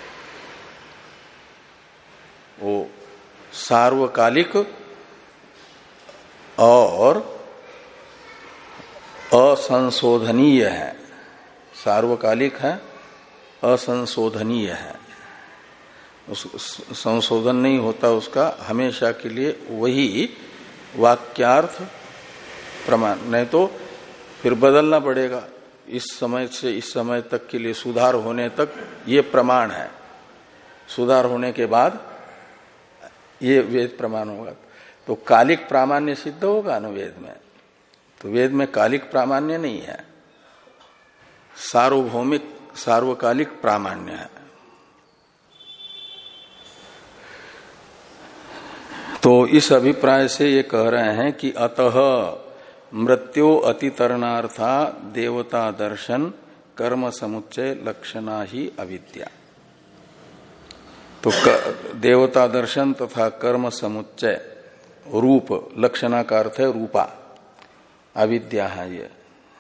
वो सार्वकालिक और असंशोधनीय है। सार्वकालिक है, असंशोधनीय है, उस संशोधन नहीं होता उसका, हमेशा के लिए वही वाक्यार्थ प्रमाण, नहीं तो फिर बदलना पड़ेगा। इस समय से इस समय तक के लिए सुधार होने तक ये प्रमाण है, सुधार होने के बाद ये वेद प्रमाण होगा। तो कालिक प्रामाण्य सिद्ध होगा ना वेद में, तो वेद में कालिक प्रामाण्य नहीं है, सार्वभौमिक सार्वकालिक प्रामाण्य है। तो इस अभिप्राय से ये कह रहे हैं कि अतः मृत्यो अतितरणार्था देवता दर्शन कर्म समुच्चय लक्षणा ही अविद्या। तो देवता दर्शन तथा कर्म समुच्चय रूप लक्षणा का अर्थ है रूपा, अविद्या है। ये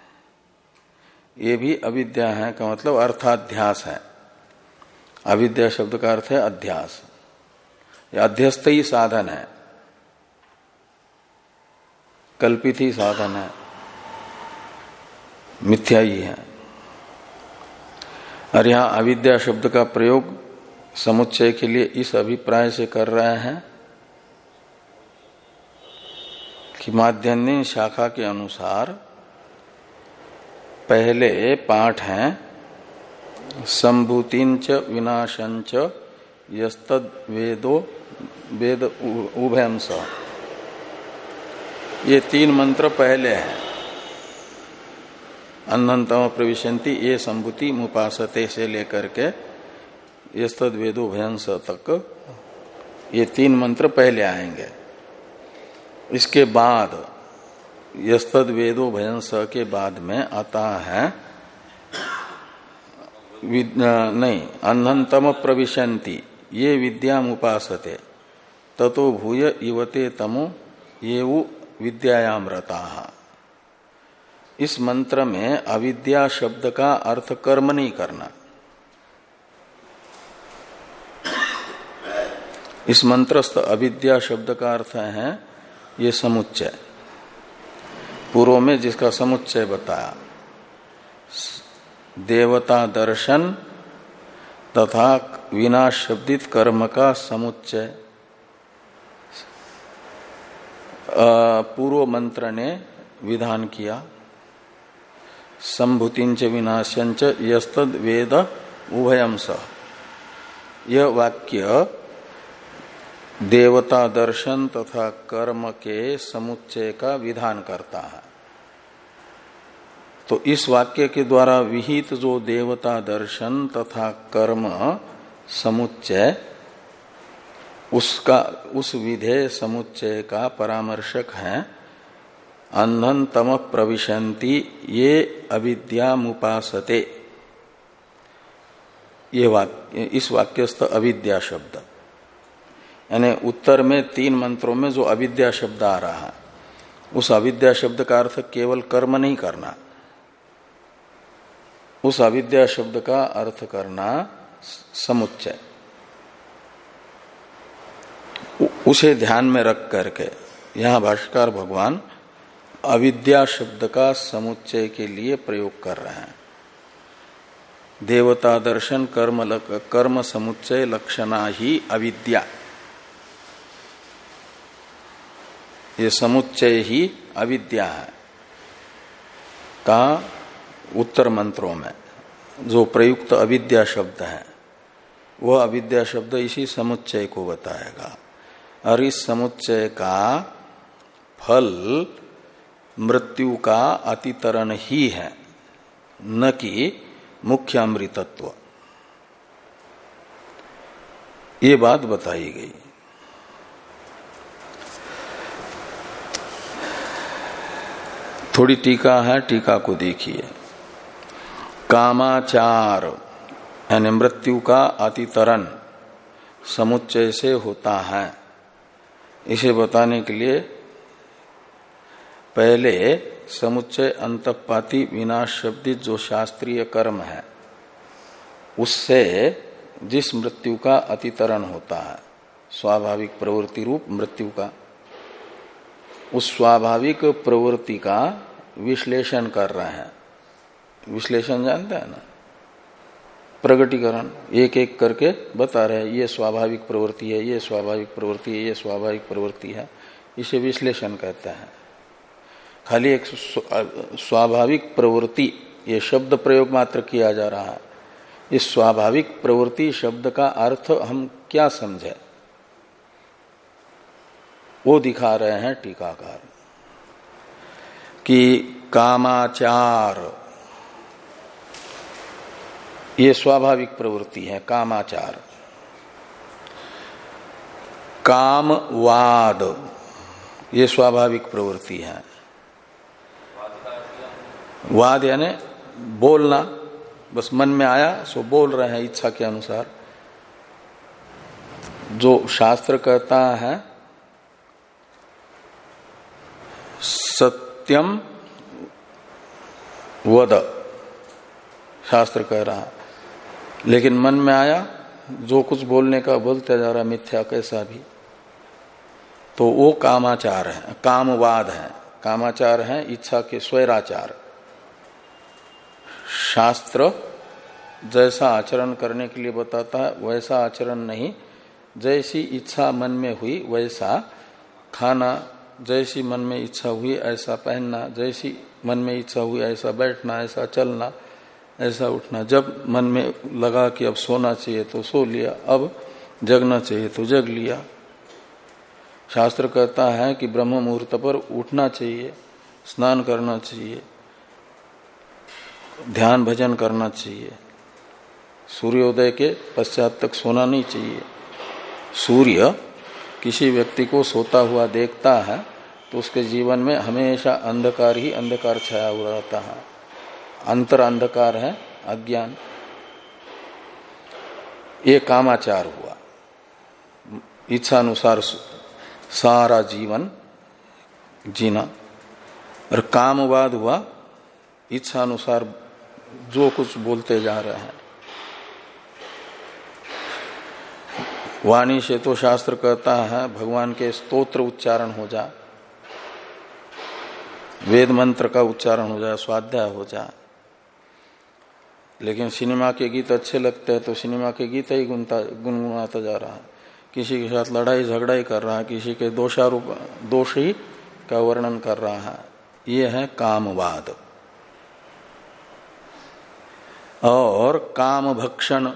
ये भी अविद्या है का मतलब अर्थाध्यास है। अविद्या शब्द का अर्थ है अध्यास, ये अध्यस्त ही साधन है, कल्पित ही साधन है, मिथ्या ही है। और यहां अविद्या शब्द का प्रयोग समुच्चय के लिए इस अभिप्राय से कर रहे हैं कि माध्यन्दिन शाखा के अनुसार पहले पाठ हैं संभूतिंच विनाशंच यस्तद वेदो वेद उभयम स। ये तीन मंत्र पहले हैं। अन्नतम प्रविशंति ये संभूति मुपासते से लेकर के यस्तद वेदो उभयम स तक ये तीन मंत्र पहले आएंगे। इसके बाद यस्तद वेदो भयन स के बाद में आता है नहीं अन्नतम प्रविशंति ये विद्यामुपासते ततो भूय इवते तमो ये वो विद्यायाम रताः। इस मंत्र में अविद्या शब्द का अर्थ कर्म नहीं करना। इस मंत्रस्थ अविद्या शब्द का अर्थ है ये समुच्चय, पूर्व में जिसका समुच्चय बताया, देवता दर्शन तथा विनाश शब्दित कर्म का समुच्चय पूर्व मंत्र ने विधान किया। संभूतिंच विनाशंच यस्तद वेद उभयम स। यह वाक्य देवता दर्शन तथा कर्म के समुच्चय का विधान करता है। तो इस वाक्य के द्वारा विहित जो देवता दर्शन तथा कर्म समुच्चय, उसका उस विधेय समुच्चय का परामर्शक है अंधन तम प्रविशंति ये अविद्यामुपासते। ये वाक्य, इस वाक्यस्थ अविद्या शब्द, यानी उत्तर में तीन मंत्रों में जो अविद्या शब्द आ रहा है, उस अविद्या शब्द का अर्थ केवल कर्म नहीं करना, उस अविद्या शब्द का अर्थ करना समुच्चय। उसे ध्यान में रख करके यहां भाष्यकार भगवान अविद्या शब्द का समुच्चय के लिए प्रयोग कर रहे हैं। देवता दर्शन कर्म लक, कर्म समुच्चय लक्षणा ही अविद्या। ये समुच्चय ही अविद्या है का उत्तर मंत्रों में जो प्रयुक्त अविद्या शब्द है वह अविद्या शब्द इसी समुच्चय को बताएगा। और इस समुच्चय का फल मृत्यु का अतितरण ही है, न कि मुख्य अमृतत्व। ये बात बताई गई। थोड़ी टीका है, टीका को देखिए। कामाचार यानी मृत्यु का अतितरण समुच्चय से होता है, इसे बताने के लिए पहले समुच्चय अंतःपाती विनाश शब्दित जो शास्त्रीय कर्म है उससे जिस मृत्यु का अतितरण होता है, स्वाभाविक प्रवृत्ति रूप मृत्यु का, उस स्वाभाविक प्रवृत्ति का विश्लेषण कर रहे हैं। विश्लेषण जानते हैं ना, प्रगटीकरण एक एक करके बता रहे हैं, ये स्वाभाविक प्रवृत्ति है, ये स्वाभाविक प्रवृत्ति है, ये स्वाभाविक प्रवृत्ति है, इसे विश्लेषण कहते हैं। खाली एक स्वाभाविक प्रवृत्ति ये शब्द प्रयोग मात्र किया जा रहा है। इस स्वाभाविक प्रवृत्ति शब्द का अर्थ हम क्या समझे वो दिखा रहे हैं टीकाकार कि कामाचार ये स्वाभाविक प्रवृत्ति है, कामाचार। कामवाद ये स्वाभाविक प्रवृत्ति है। वाद यानी बोलना, बस मन में आया सो बोल रहे हैं इच्छा के अनुसार। जो शास्त्र कहता है सत्यम वद, शास्त्र कह रहा है, लेकिन मन में आया जो कुछ बोलने का बोलते जा रहा, मिथ्या कैसा भी, तो वो कामाचार है, कामवाद है। कामाचार है इच्छा के स्वैराचार। शास्त्र जैसा आचरण करने के लिए बताता है वैसा आचरण नहीं, जैसी इच्छा मन में हुई वैसा खाना, जैसी मन में इच्छा हुई ऐसा पहनना, जैसी मन में इच्छा हुई ऐसा बैठना, ऐसा चलना, ऐसा उठना। जब मन में लगा कि अब सोना चाहिए तो सो लिया, अब जगना चाहिए तो जग लिया। शास्त्र कहता है कि ब्रह्म मुहूर्त पर उठना चाहिए, स्नान करना चाहिए, ध्यान भजन करना चाहिए, सूर्योदय के पश्चात तक सोना नहीं चाहिए। सूर्य किसी व्यक्ति को सोता हुआ देखता है तो उसके जीवन में हमेशा अंधकार ही अंधकार छाया हुआ रहता है। अंतर अंधकार है अज्ञान। ये कामाचार हुआ, इच्छा अनुसार सारा जीवन जीना। और कामवाद हुआ, इच्छा अनुसार जो कुछ बोलते जा रहे हैं। वाणी से तो शास्त्र कहता है भगवान के स्तोत्र उच्चारण हो जा, वेद मंत्र का उच्चारण हो जाए, स्वाध्याय हो जाए। लेकिन सिनेमा के गीत अच्छे लगते हैं तो सिनेमा के गीत ही गुनगुनाता जा रहा है, किसी के साथ लड़ाई झगड़ा ही कर रहा है, किसी के दोषारोप दोष ही का वर्णन कर रहा है। ये है कामवाद। और काम भक्षण,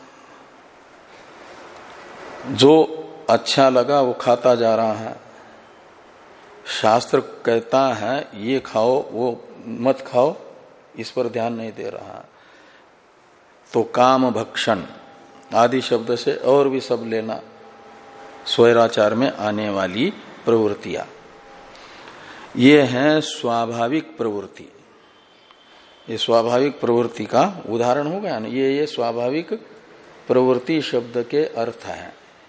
जो अच्छा लगा वो खाता जा रहा है। शास्त्र कहता है ये खाओ वो मत खाओ, इस पर ध्यान नहीं दे रहा। तो काम भक्षण आदि शब्द से और भी सब लेना, स्वैराचार में आने वाली प्रवृत्तियां, ये है स्वाभाविक प्रवृत्ति। ये स्वाभाविक प्रवृत्ति का उदाहरण हो गया ना। ये ये स्वाभाविक प्रवृत्ति शब्द के अर्थ है।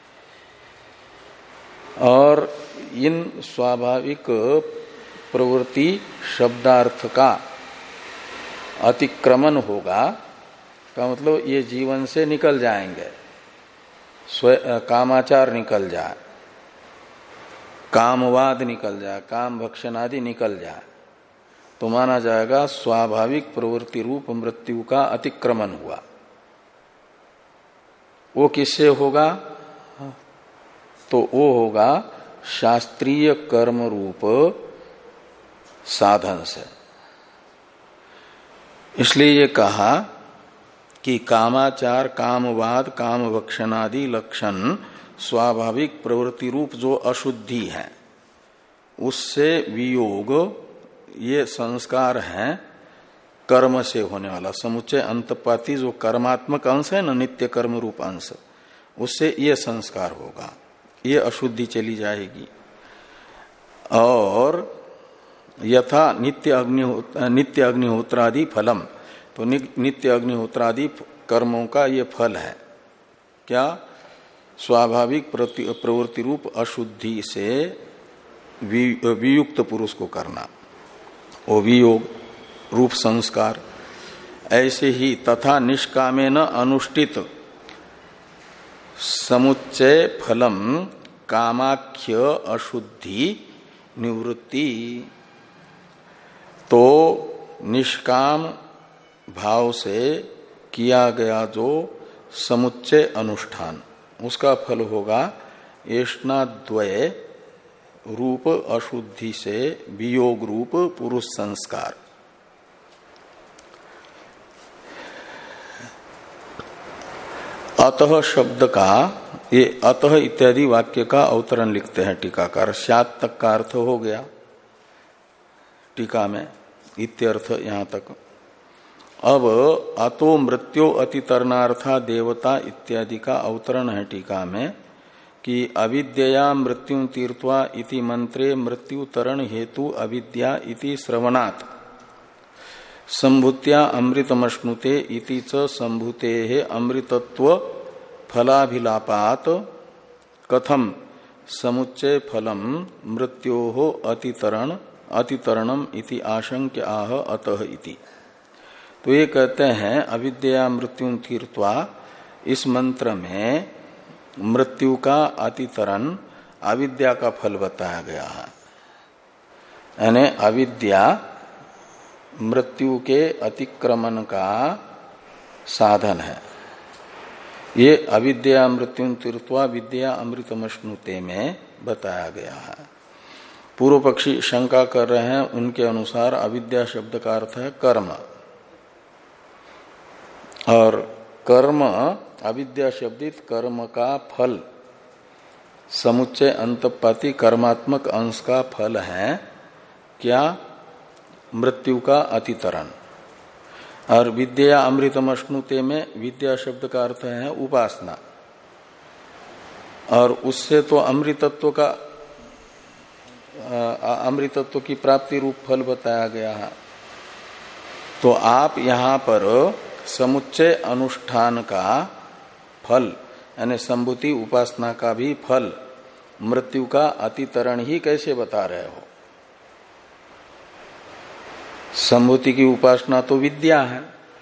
और इन स्वाभाविक प्रवृत्ति शब्दार्थ का अतिक्रमण होगा का मतलब ये जीवन से निकल जाएंगे, कामाचार निकल जाए, कामवाद निकल जाए, काम भक्षण आदि निकल जाए, तो माना जाएगा स्वाभाविक प्रवृत्ति रूप मृत्यु का अतिक्रमण हुआ। वो किससे होगा? तो वो होगा शास्त्रीय कर्म रूप साधन से। इसलिए ये कहा कि कामाचार, कामवाद, कामवक्षणादि लक्षण स्वाभाविक प्रवृत्ति रूप जो अशुद्धि है उससे वियोग ये संस्कार है कर्म से होने वाला समुच्चय अंतपाती जो कर्मात्मक अंश है ना, नित्य कर्म रूप अंश, उससे ये संस्कार होगा, ये अशुद्धि चली जाएगी। और यथा नित्य अग्निहोत्र नित्य अग्निहोत्रादि फलम, तो नित्य अग्निहोत्रादि कर्मों का ये फल है क्या? स्वाभाविक प्रवृत्ति रूप अशुद्धि से वियुक्त पुरुष को करना, वो वियोग रूप संस्कार। ऐसे ही तथा निष्कामेन अनुष्ठित समुच्चय फलम कामाख्य अशुद्धि निवृत्ति, तो निष्काम भाव से किया गया जो समुच्चय अनुष्ठान उसका फल होगा एष्णाद्वय रूप अशुद्धि से वियोग रूप पुरुष संस्कार। अतः शब्द का ये अतः इत्यादि वाक्य का अवतरण लिखते हैं टीकाकार। स्यात् तक का अर्थ हो गया टीका में, इत्यर्थ यहां तक। अब अतो मृत्यो अतितरणार्था देवता इत्यादि का अवतरण है टीका में कि अविद्या मृत्यु तीर्थवा इति मंत्रे मृत्यु तरण हेतु अविद्या इति श्रवणात् संभूत्या अमृतमश्नुते इति च संभूते अमृतत्व फलाभिलापात कथम समुच्चय फलम मृत्योः अतितरण अतितरणम इति आशंक्य आह अतः इति। तो ये कहते हैं अविद्या मृत्यु तीर्थवा, इस मंत्र में मृत्यु का अतितरण अविद्या का फल बताया गया है, यानी अविद्या मृत्यु के अतिक्रमण का साधन है। ये अविद्या मृत्यु तीर्थवा विद्या अमृतमश्नुते में बताया गया है। पूर्व पक्षी शंका कर रहे हैं, उनके अनुसार अविद्या शब्द का अर्थ है कर्म, और कर्म अविद्या शब्दित कर्म का फल समुच्चय अंतपाती कर्मात्मक अंश का फल है क्या? मृत्यु का अतितरण। और विद्या अमृतमश्नुते में विद्या शब्द का अर्थ है उपासना, और उससे तो अमृतत्व का अमृतत्व की प्राप्ति रूप फल बताया गया है। तो आप यहां पर समुच्चय अनुष्ठान का फल यानी संभूति उपासना का भी फल मृत्यु का अतितरण ही कैसे बता रहे हो? संभूति की उपासना तो विद्या है,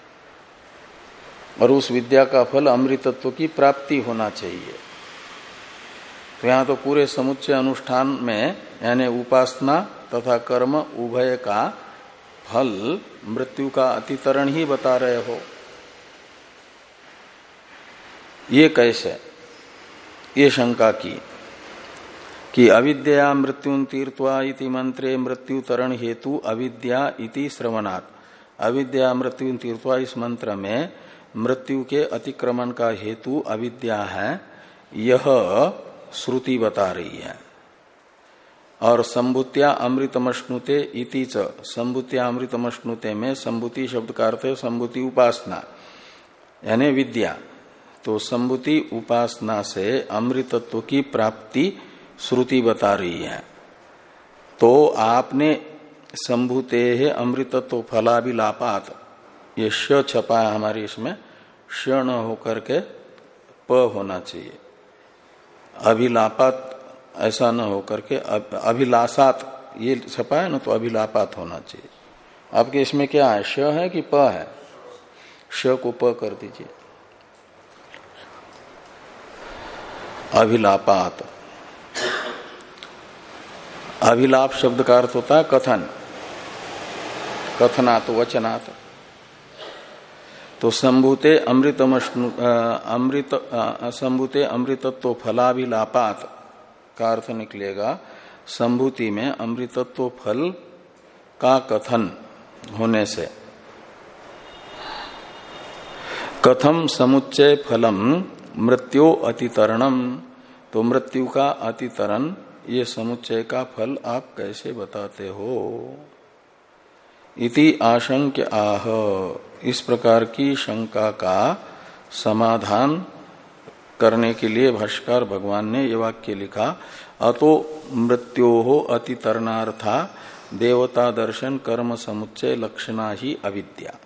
और उस विद्या का फल अमृतत्व की प्राप्ति होना चाहिए। तो यहां तो पूरे समुच्चय अनुष्ठान में यानी उपासना तथा कर्म उभय का फल मृत्यु का अतितरण ही बता रहे हो। ये कैसे? ये शंका की कि अविद्या मृत्यु तीर्थवा इति मंत्रे मृत्यु तरण हेतु अविद्या इति श्रवणात्, अविद्या मृत्यु तीर्थवा इस मंत्र में मृत्यु के अतिक्रमण का हेतु अविद्या है, यह श्रुति बता रही है। और संभूत्या अमृतमश्नुते इति च, संभूत्या अमृतमश्नुते में संभूति शब्द का अर्थ है संभूति उपासना यानी विद्या। तो संभूति उपासना से अमृतत्व की प्राप्ति श्रुति बता रही है। तो आपने संभूते है अमृतत्व फलाभिलापात, ये श छपा है हमारे इसमें, श न होकर के प होना चाहिए। अभिलापात ऐसा न होकर के अभिलाषात ये छपा है ना, तो अभिलापात होना चाहिए। आपके इसमें क्या है, श है कि प है? श को प कर दीजिए। अभिलापात, अभिलाप शब्द का अर्थ होता है कथन, कथनात् वचनात्। तो संभूते अमृतमश्नु अमृत संभूते अमृतत्व फलाभिलापात का अर्थ निकलेगा संभूति में अमृतत्व फल का कथन होने से। कथम समुच्चय फलम मृत्यो अतितरणम, तो मृत्यु का अतितरण ये समुच्चय का फल आप कैसे बताते हो। इति आशंक्य आह, इस प्रकार की शंका का समाधान करने के लिए भाष्यकार भगवान ने ये वाक्य लिखा, अतो मृत्योः अतितरणार्था देवता दर्शन कर्म समुच्चय लक्षणा ही अविद्या।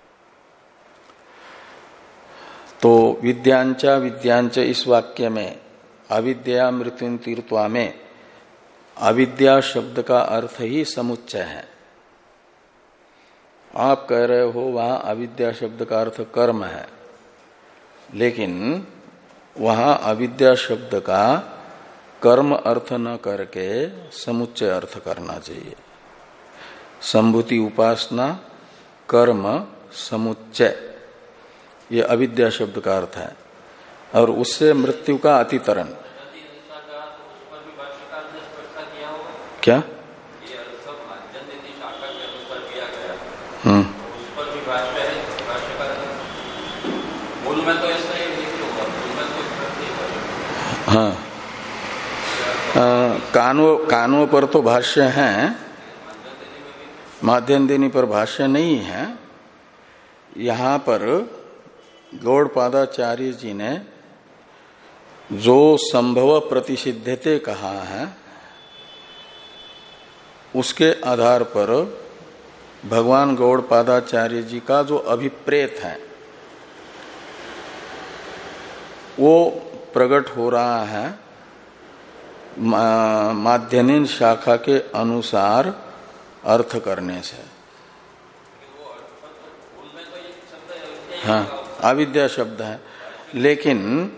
तो विद्यांचा विद्यांच इस वाक्य में अविद्या मृत्यु तीर्थवा में अविद्या शब्द का अर्थ ही समुच्चय है। आप कह रहे हो वहां अविद्या शब्द का अर्थ कर्म है, लेकिन वहां अविद्या शब्द का कर्म अर्थ न करके समुच्चय अर्थ करना चाहिए। संभूति उपासना कर्म समुच्चय ये अविद्या शब्द का अर्थ है, और उससे मृत्यु का अतितरण। क्या? हम्म हाँ, कानों कानों पर तो भाष्य है, माध्यम देनी पर भाष्य नहीं है। यहाँ पर गौड़पादाचार्य जी ने जो संभव प्रतिषिद्धते कहा है, उसके आधार पर भगवान गौड़पादाचार्य जी का जो अभिप्रेत है वो प्रकट हो रहा है माध्यनिन शाखा के अनुसार अर्थ करने से। हाँ, अविद्या शब्द है, लेकिन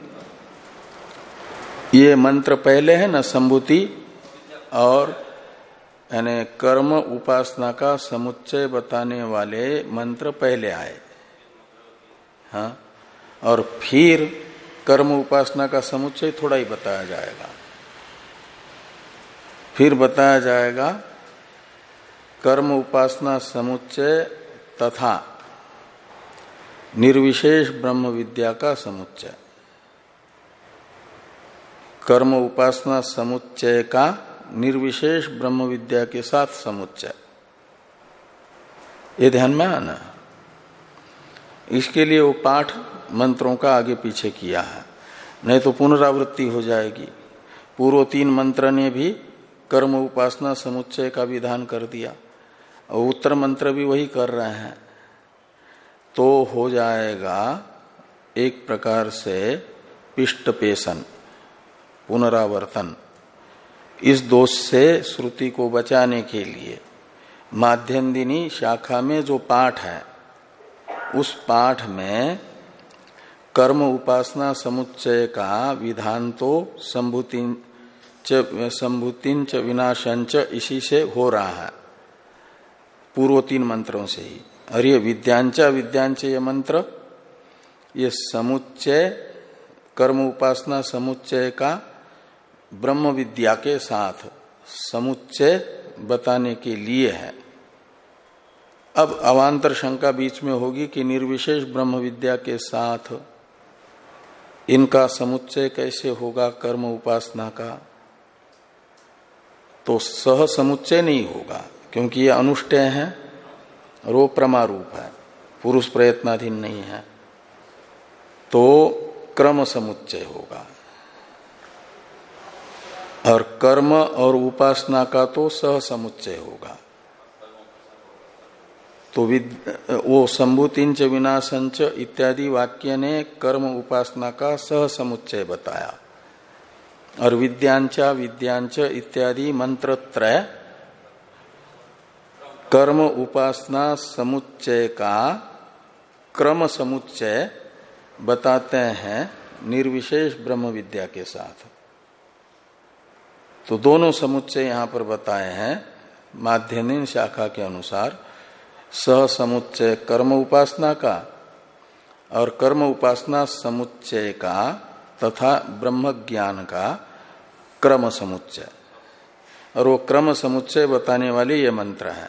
ये मंत्र पहले है ना, संभूति और यानी कर्म उपासना का समुच्चय बताने वाले मंत्र पहले आए। हाँ, और फिर कर्म उपासना का समुच्चय थोड़ा ही बताया जाएगा। फिर बताया जाएगा कर्म उपासना समुच्चय तथा निर्विशेष ब्रह्म विद्या का समुच्चय। कर्म उपासना समुच्चय का निर्विशेष ब्रह्म विद्या के साथ समुच्चय, ये ध्यान में आना। इसके लिए वो पाठ मंत्रों का आगे पीछे किया है, नहीं तो पुनरावृत्ति हो जाएगी। पूर्व तीन मंत्र ने भी कर्म उपासना समुच्चय का विधान कर दिया और उत्तर मंत्र भी वही कर रहे हैं, तो हो जाएगा एक प्रकार से पिष्टपेशन, पुनरावर्तन। इस दोष से श्रुति को बचाने के लिए माध्यन्दिनी शाखा में जो पाठ है, उस पाठ में कर्म उपासना समुच्चय का विधान तो संभूतिन च संभूतिन च विनाशंच इसी से हो रहा है, पूर्व तीन मंत्रों से ही। और ये विद्यांचा विद्यांच ये मंत्र, ये समुच्चय कर्म उपासना समुच्चय का ब्रह्म विद्या के साथ समुच्चय बताने के लिए है। अब अवांतर शंका बीच में होगी कि निर्विशेष ब्रह्म विद्या के साथ इनका समुच्चय कैसे होगा कर्म उपासना का। तो सह समुच्चय नहीं होगा, क्योंकि ये अनुष्ठेय है और वो प्रमारूप है, पुरुष प्रयत्नाधीन नहीं है। तो क्रम समुच्चय होगा, और कर्म और उपासना का तो सह समुच्चय होगा। तो वो संभूतिंच विनाशंच इत्यादि वाक्य ने कर्म उपासना का सह समुच्चय बताया, और विद्यांचा विद्यांच इत्यादि मंत्रत्रय कर्म उपासना समुच्चय का क्रम समुच्चय बताते हैं निर्विशेष ब्रह्म विद्या के साथ। तो दोनों समुच्चय यहां पर बताए हैं माध्यनिन शाखा के अनुसार, सह समुच्चय कर्म उपासना का और कर्म उपासना समुच्चय का तथा ब्रह्म ज्ञान का क्रम समुच्चय, और वो क्रम समुच्चय बताने वाले ये मंत्र है।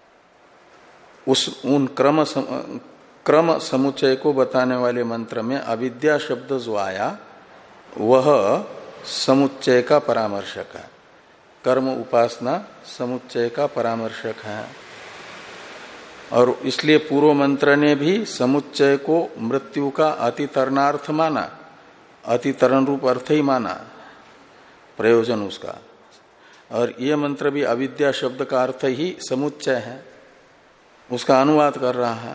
उस उन क्रम सम, क्रम समुच्चय को बताने वाले मंत्र में अविद्या शब्द जो आया वह समुच्चय का परामर्शक है। कर्म उपासना समुच्चय का परामर्शक है, और इसलिए पूर्व मंत्र ने भी समुच्चय को मृत्यु का अतितरणार्थ माना, अतितरण रूप अर्थ ही माना, प्रयोजन उसका। और ये मंत्र भी अविद्या शब्द का अर्थ ही समुच्चय है, उसका अनुवाद कर रहा है।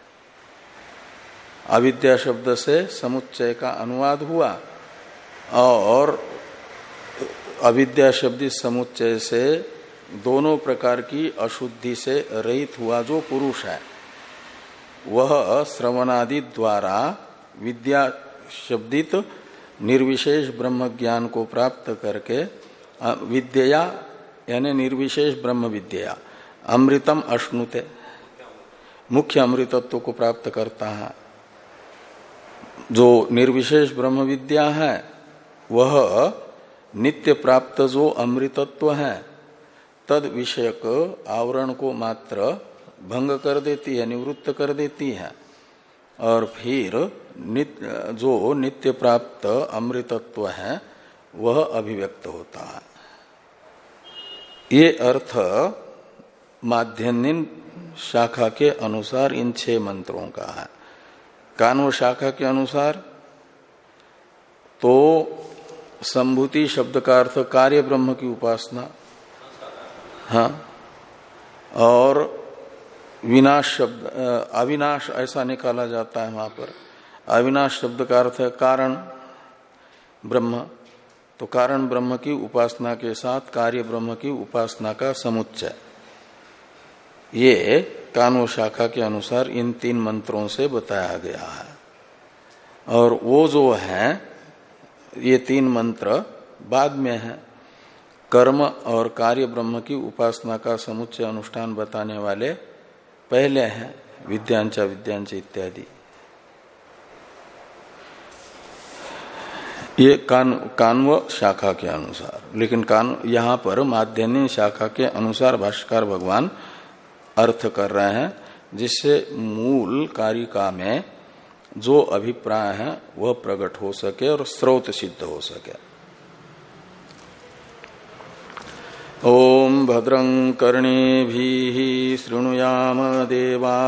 अविद्या शब्द से समुच्चय का अनुवाद हुआ, और अविद्या शब्दी समुच्चय से दोनों प्रकार की अशुद्धि से रहित हुआ जो पुरुष है, वह श्रवणादि द्वारा विद्या शब्दित निर्विशेष ब्रह्म ज्ञान को प्राप्त करके विद्या यानी निर्विशेष ब्रह्म विद्या अमृतम अश्नुते, मुख्य अमृतत्व को प्राप्त करता है। जो निर्विशेष ब्रह्म विद्या है वह नित्य प्राप्त जो अमृतत्व है तद विषयक आवरण को मात्र भंग कर देती है, निवृत्त कर देती है, और फिर नित्य जो नित्य प्राप्त अमृतत्व है वह अभिव्यक्त होता है। ये अर्थ माध्यन्यन शाखा के अनुसार इन छह मंत्रों का है। कान्व शाखा के अनुसार तो संभूति शब्द का अर्थ कार्य ब्रह्म की उपासना, हाँ, और विनाश शब्द अविनाश ऐसा निकाला जाता है वहां पर। अविनाश शब्द का अर्थ है कारण ब्रह्म, तो कारण ब्रह्म की उपासना के साथ कार्य ब्रह्म की उपासना का समुच्चय, ये कान्व शाखा के अनुसार इन तीन मंत्रों से बताया गया है। और वो जो है ये तीन मंत्र बाद में है, कर्म और कार्य ब्रह्म की उपासना का समुच्चय अनुष्ठान बताने वाले पहले हैं, विद्यांचा विद्यांच इत्यादि। ये कान कान्व शाखा के अनुसार, लेकिन कान यहां पर माध्यन्य शाखा के अनुसार भाष्यकार भगवान अर्थ कर रहे हैं, जिससे मूल कारिका में जो अभिप्राय है वह प्रकट हो सके और स्रोत सिद्ध हो सके। ओम भद्रं कर्णेभिः शृणुयाम देवा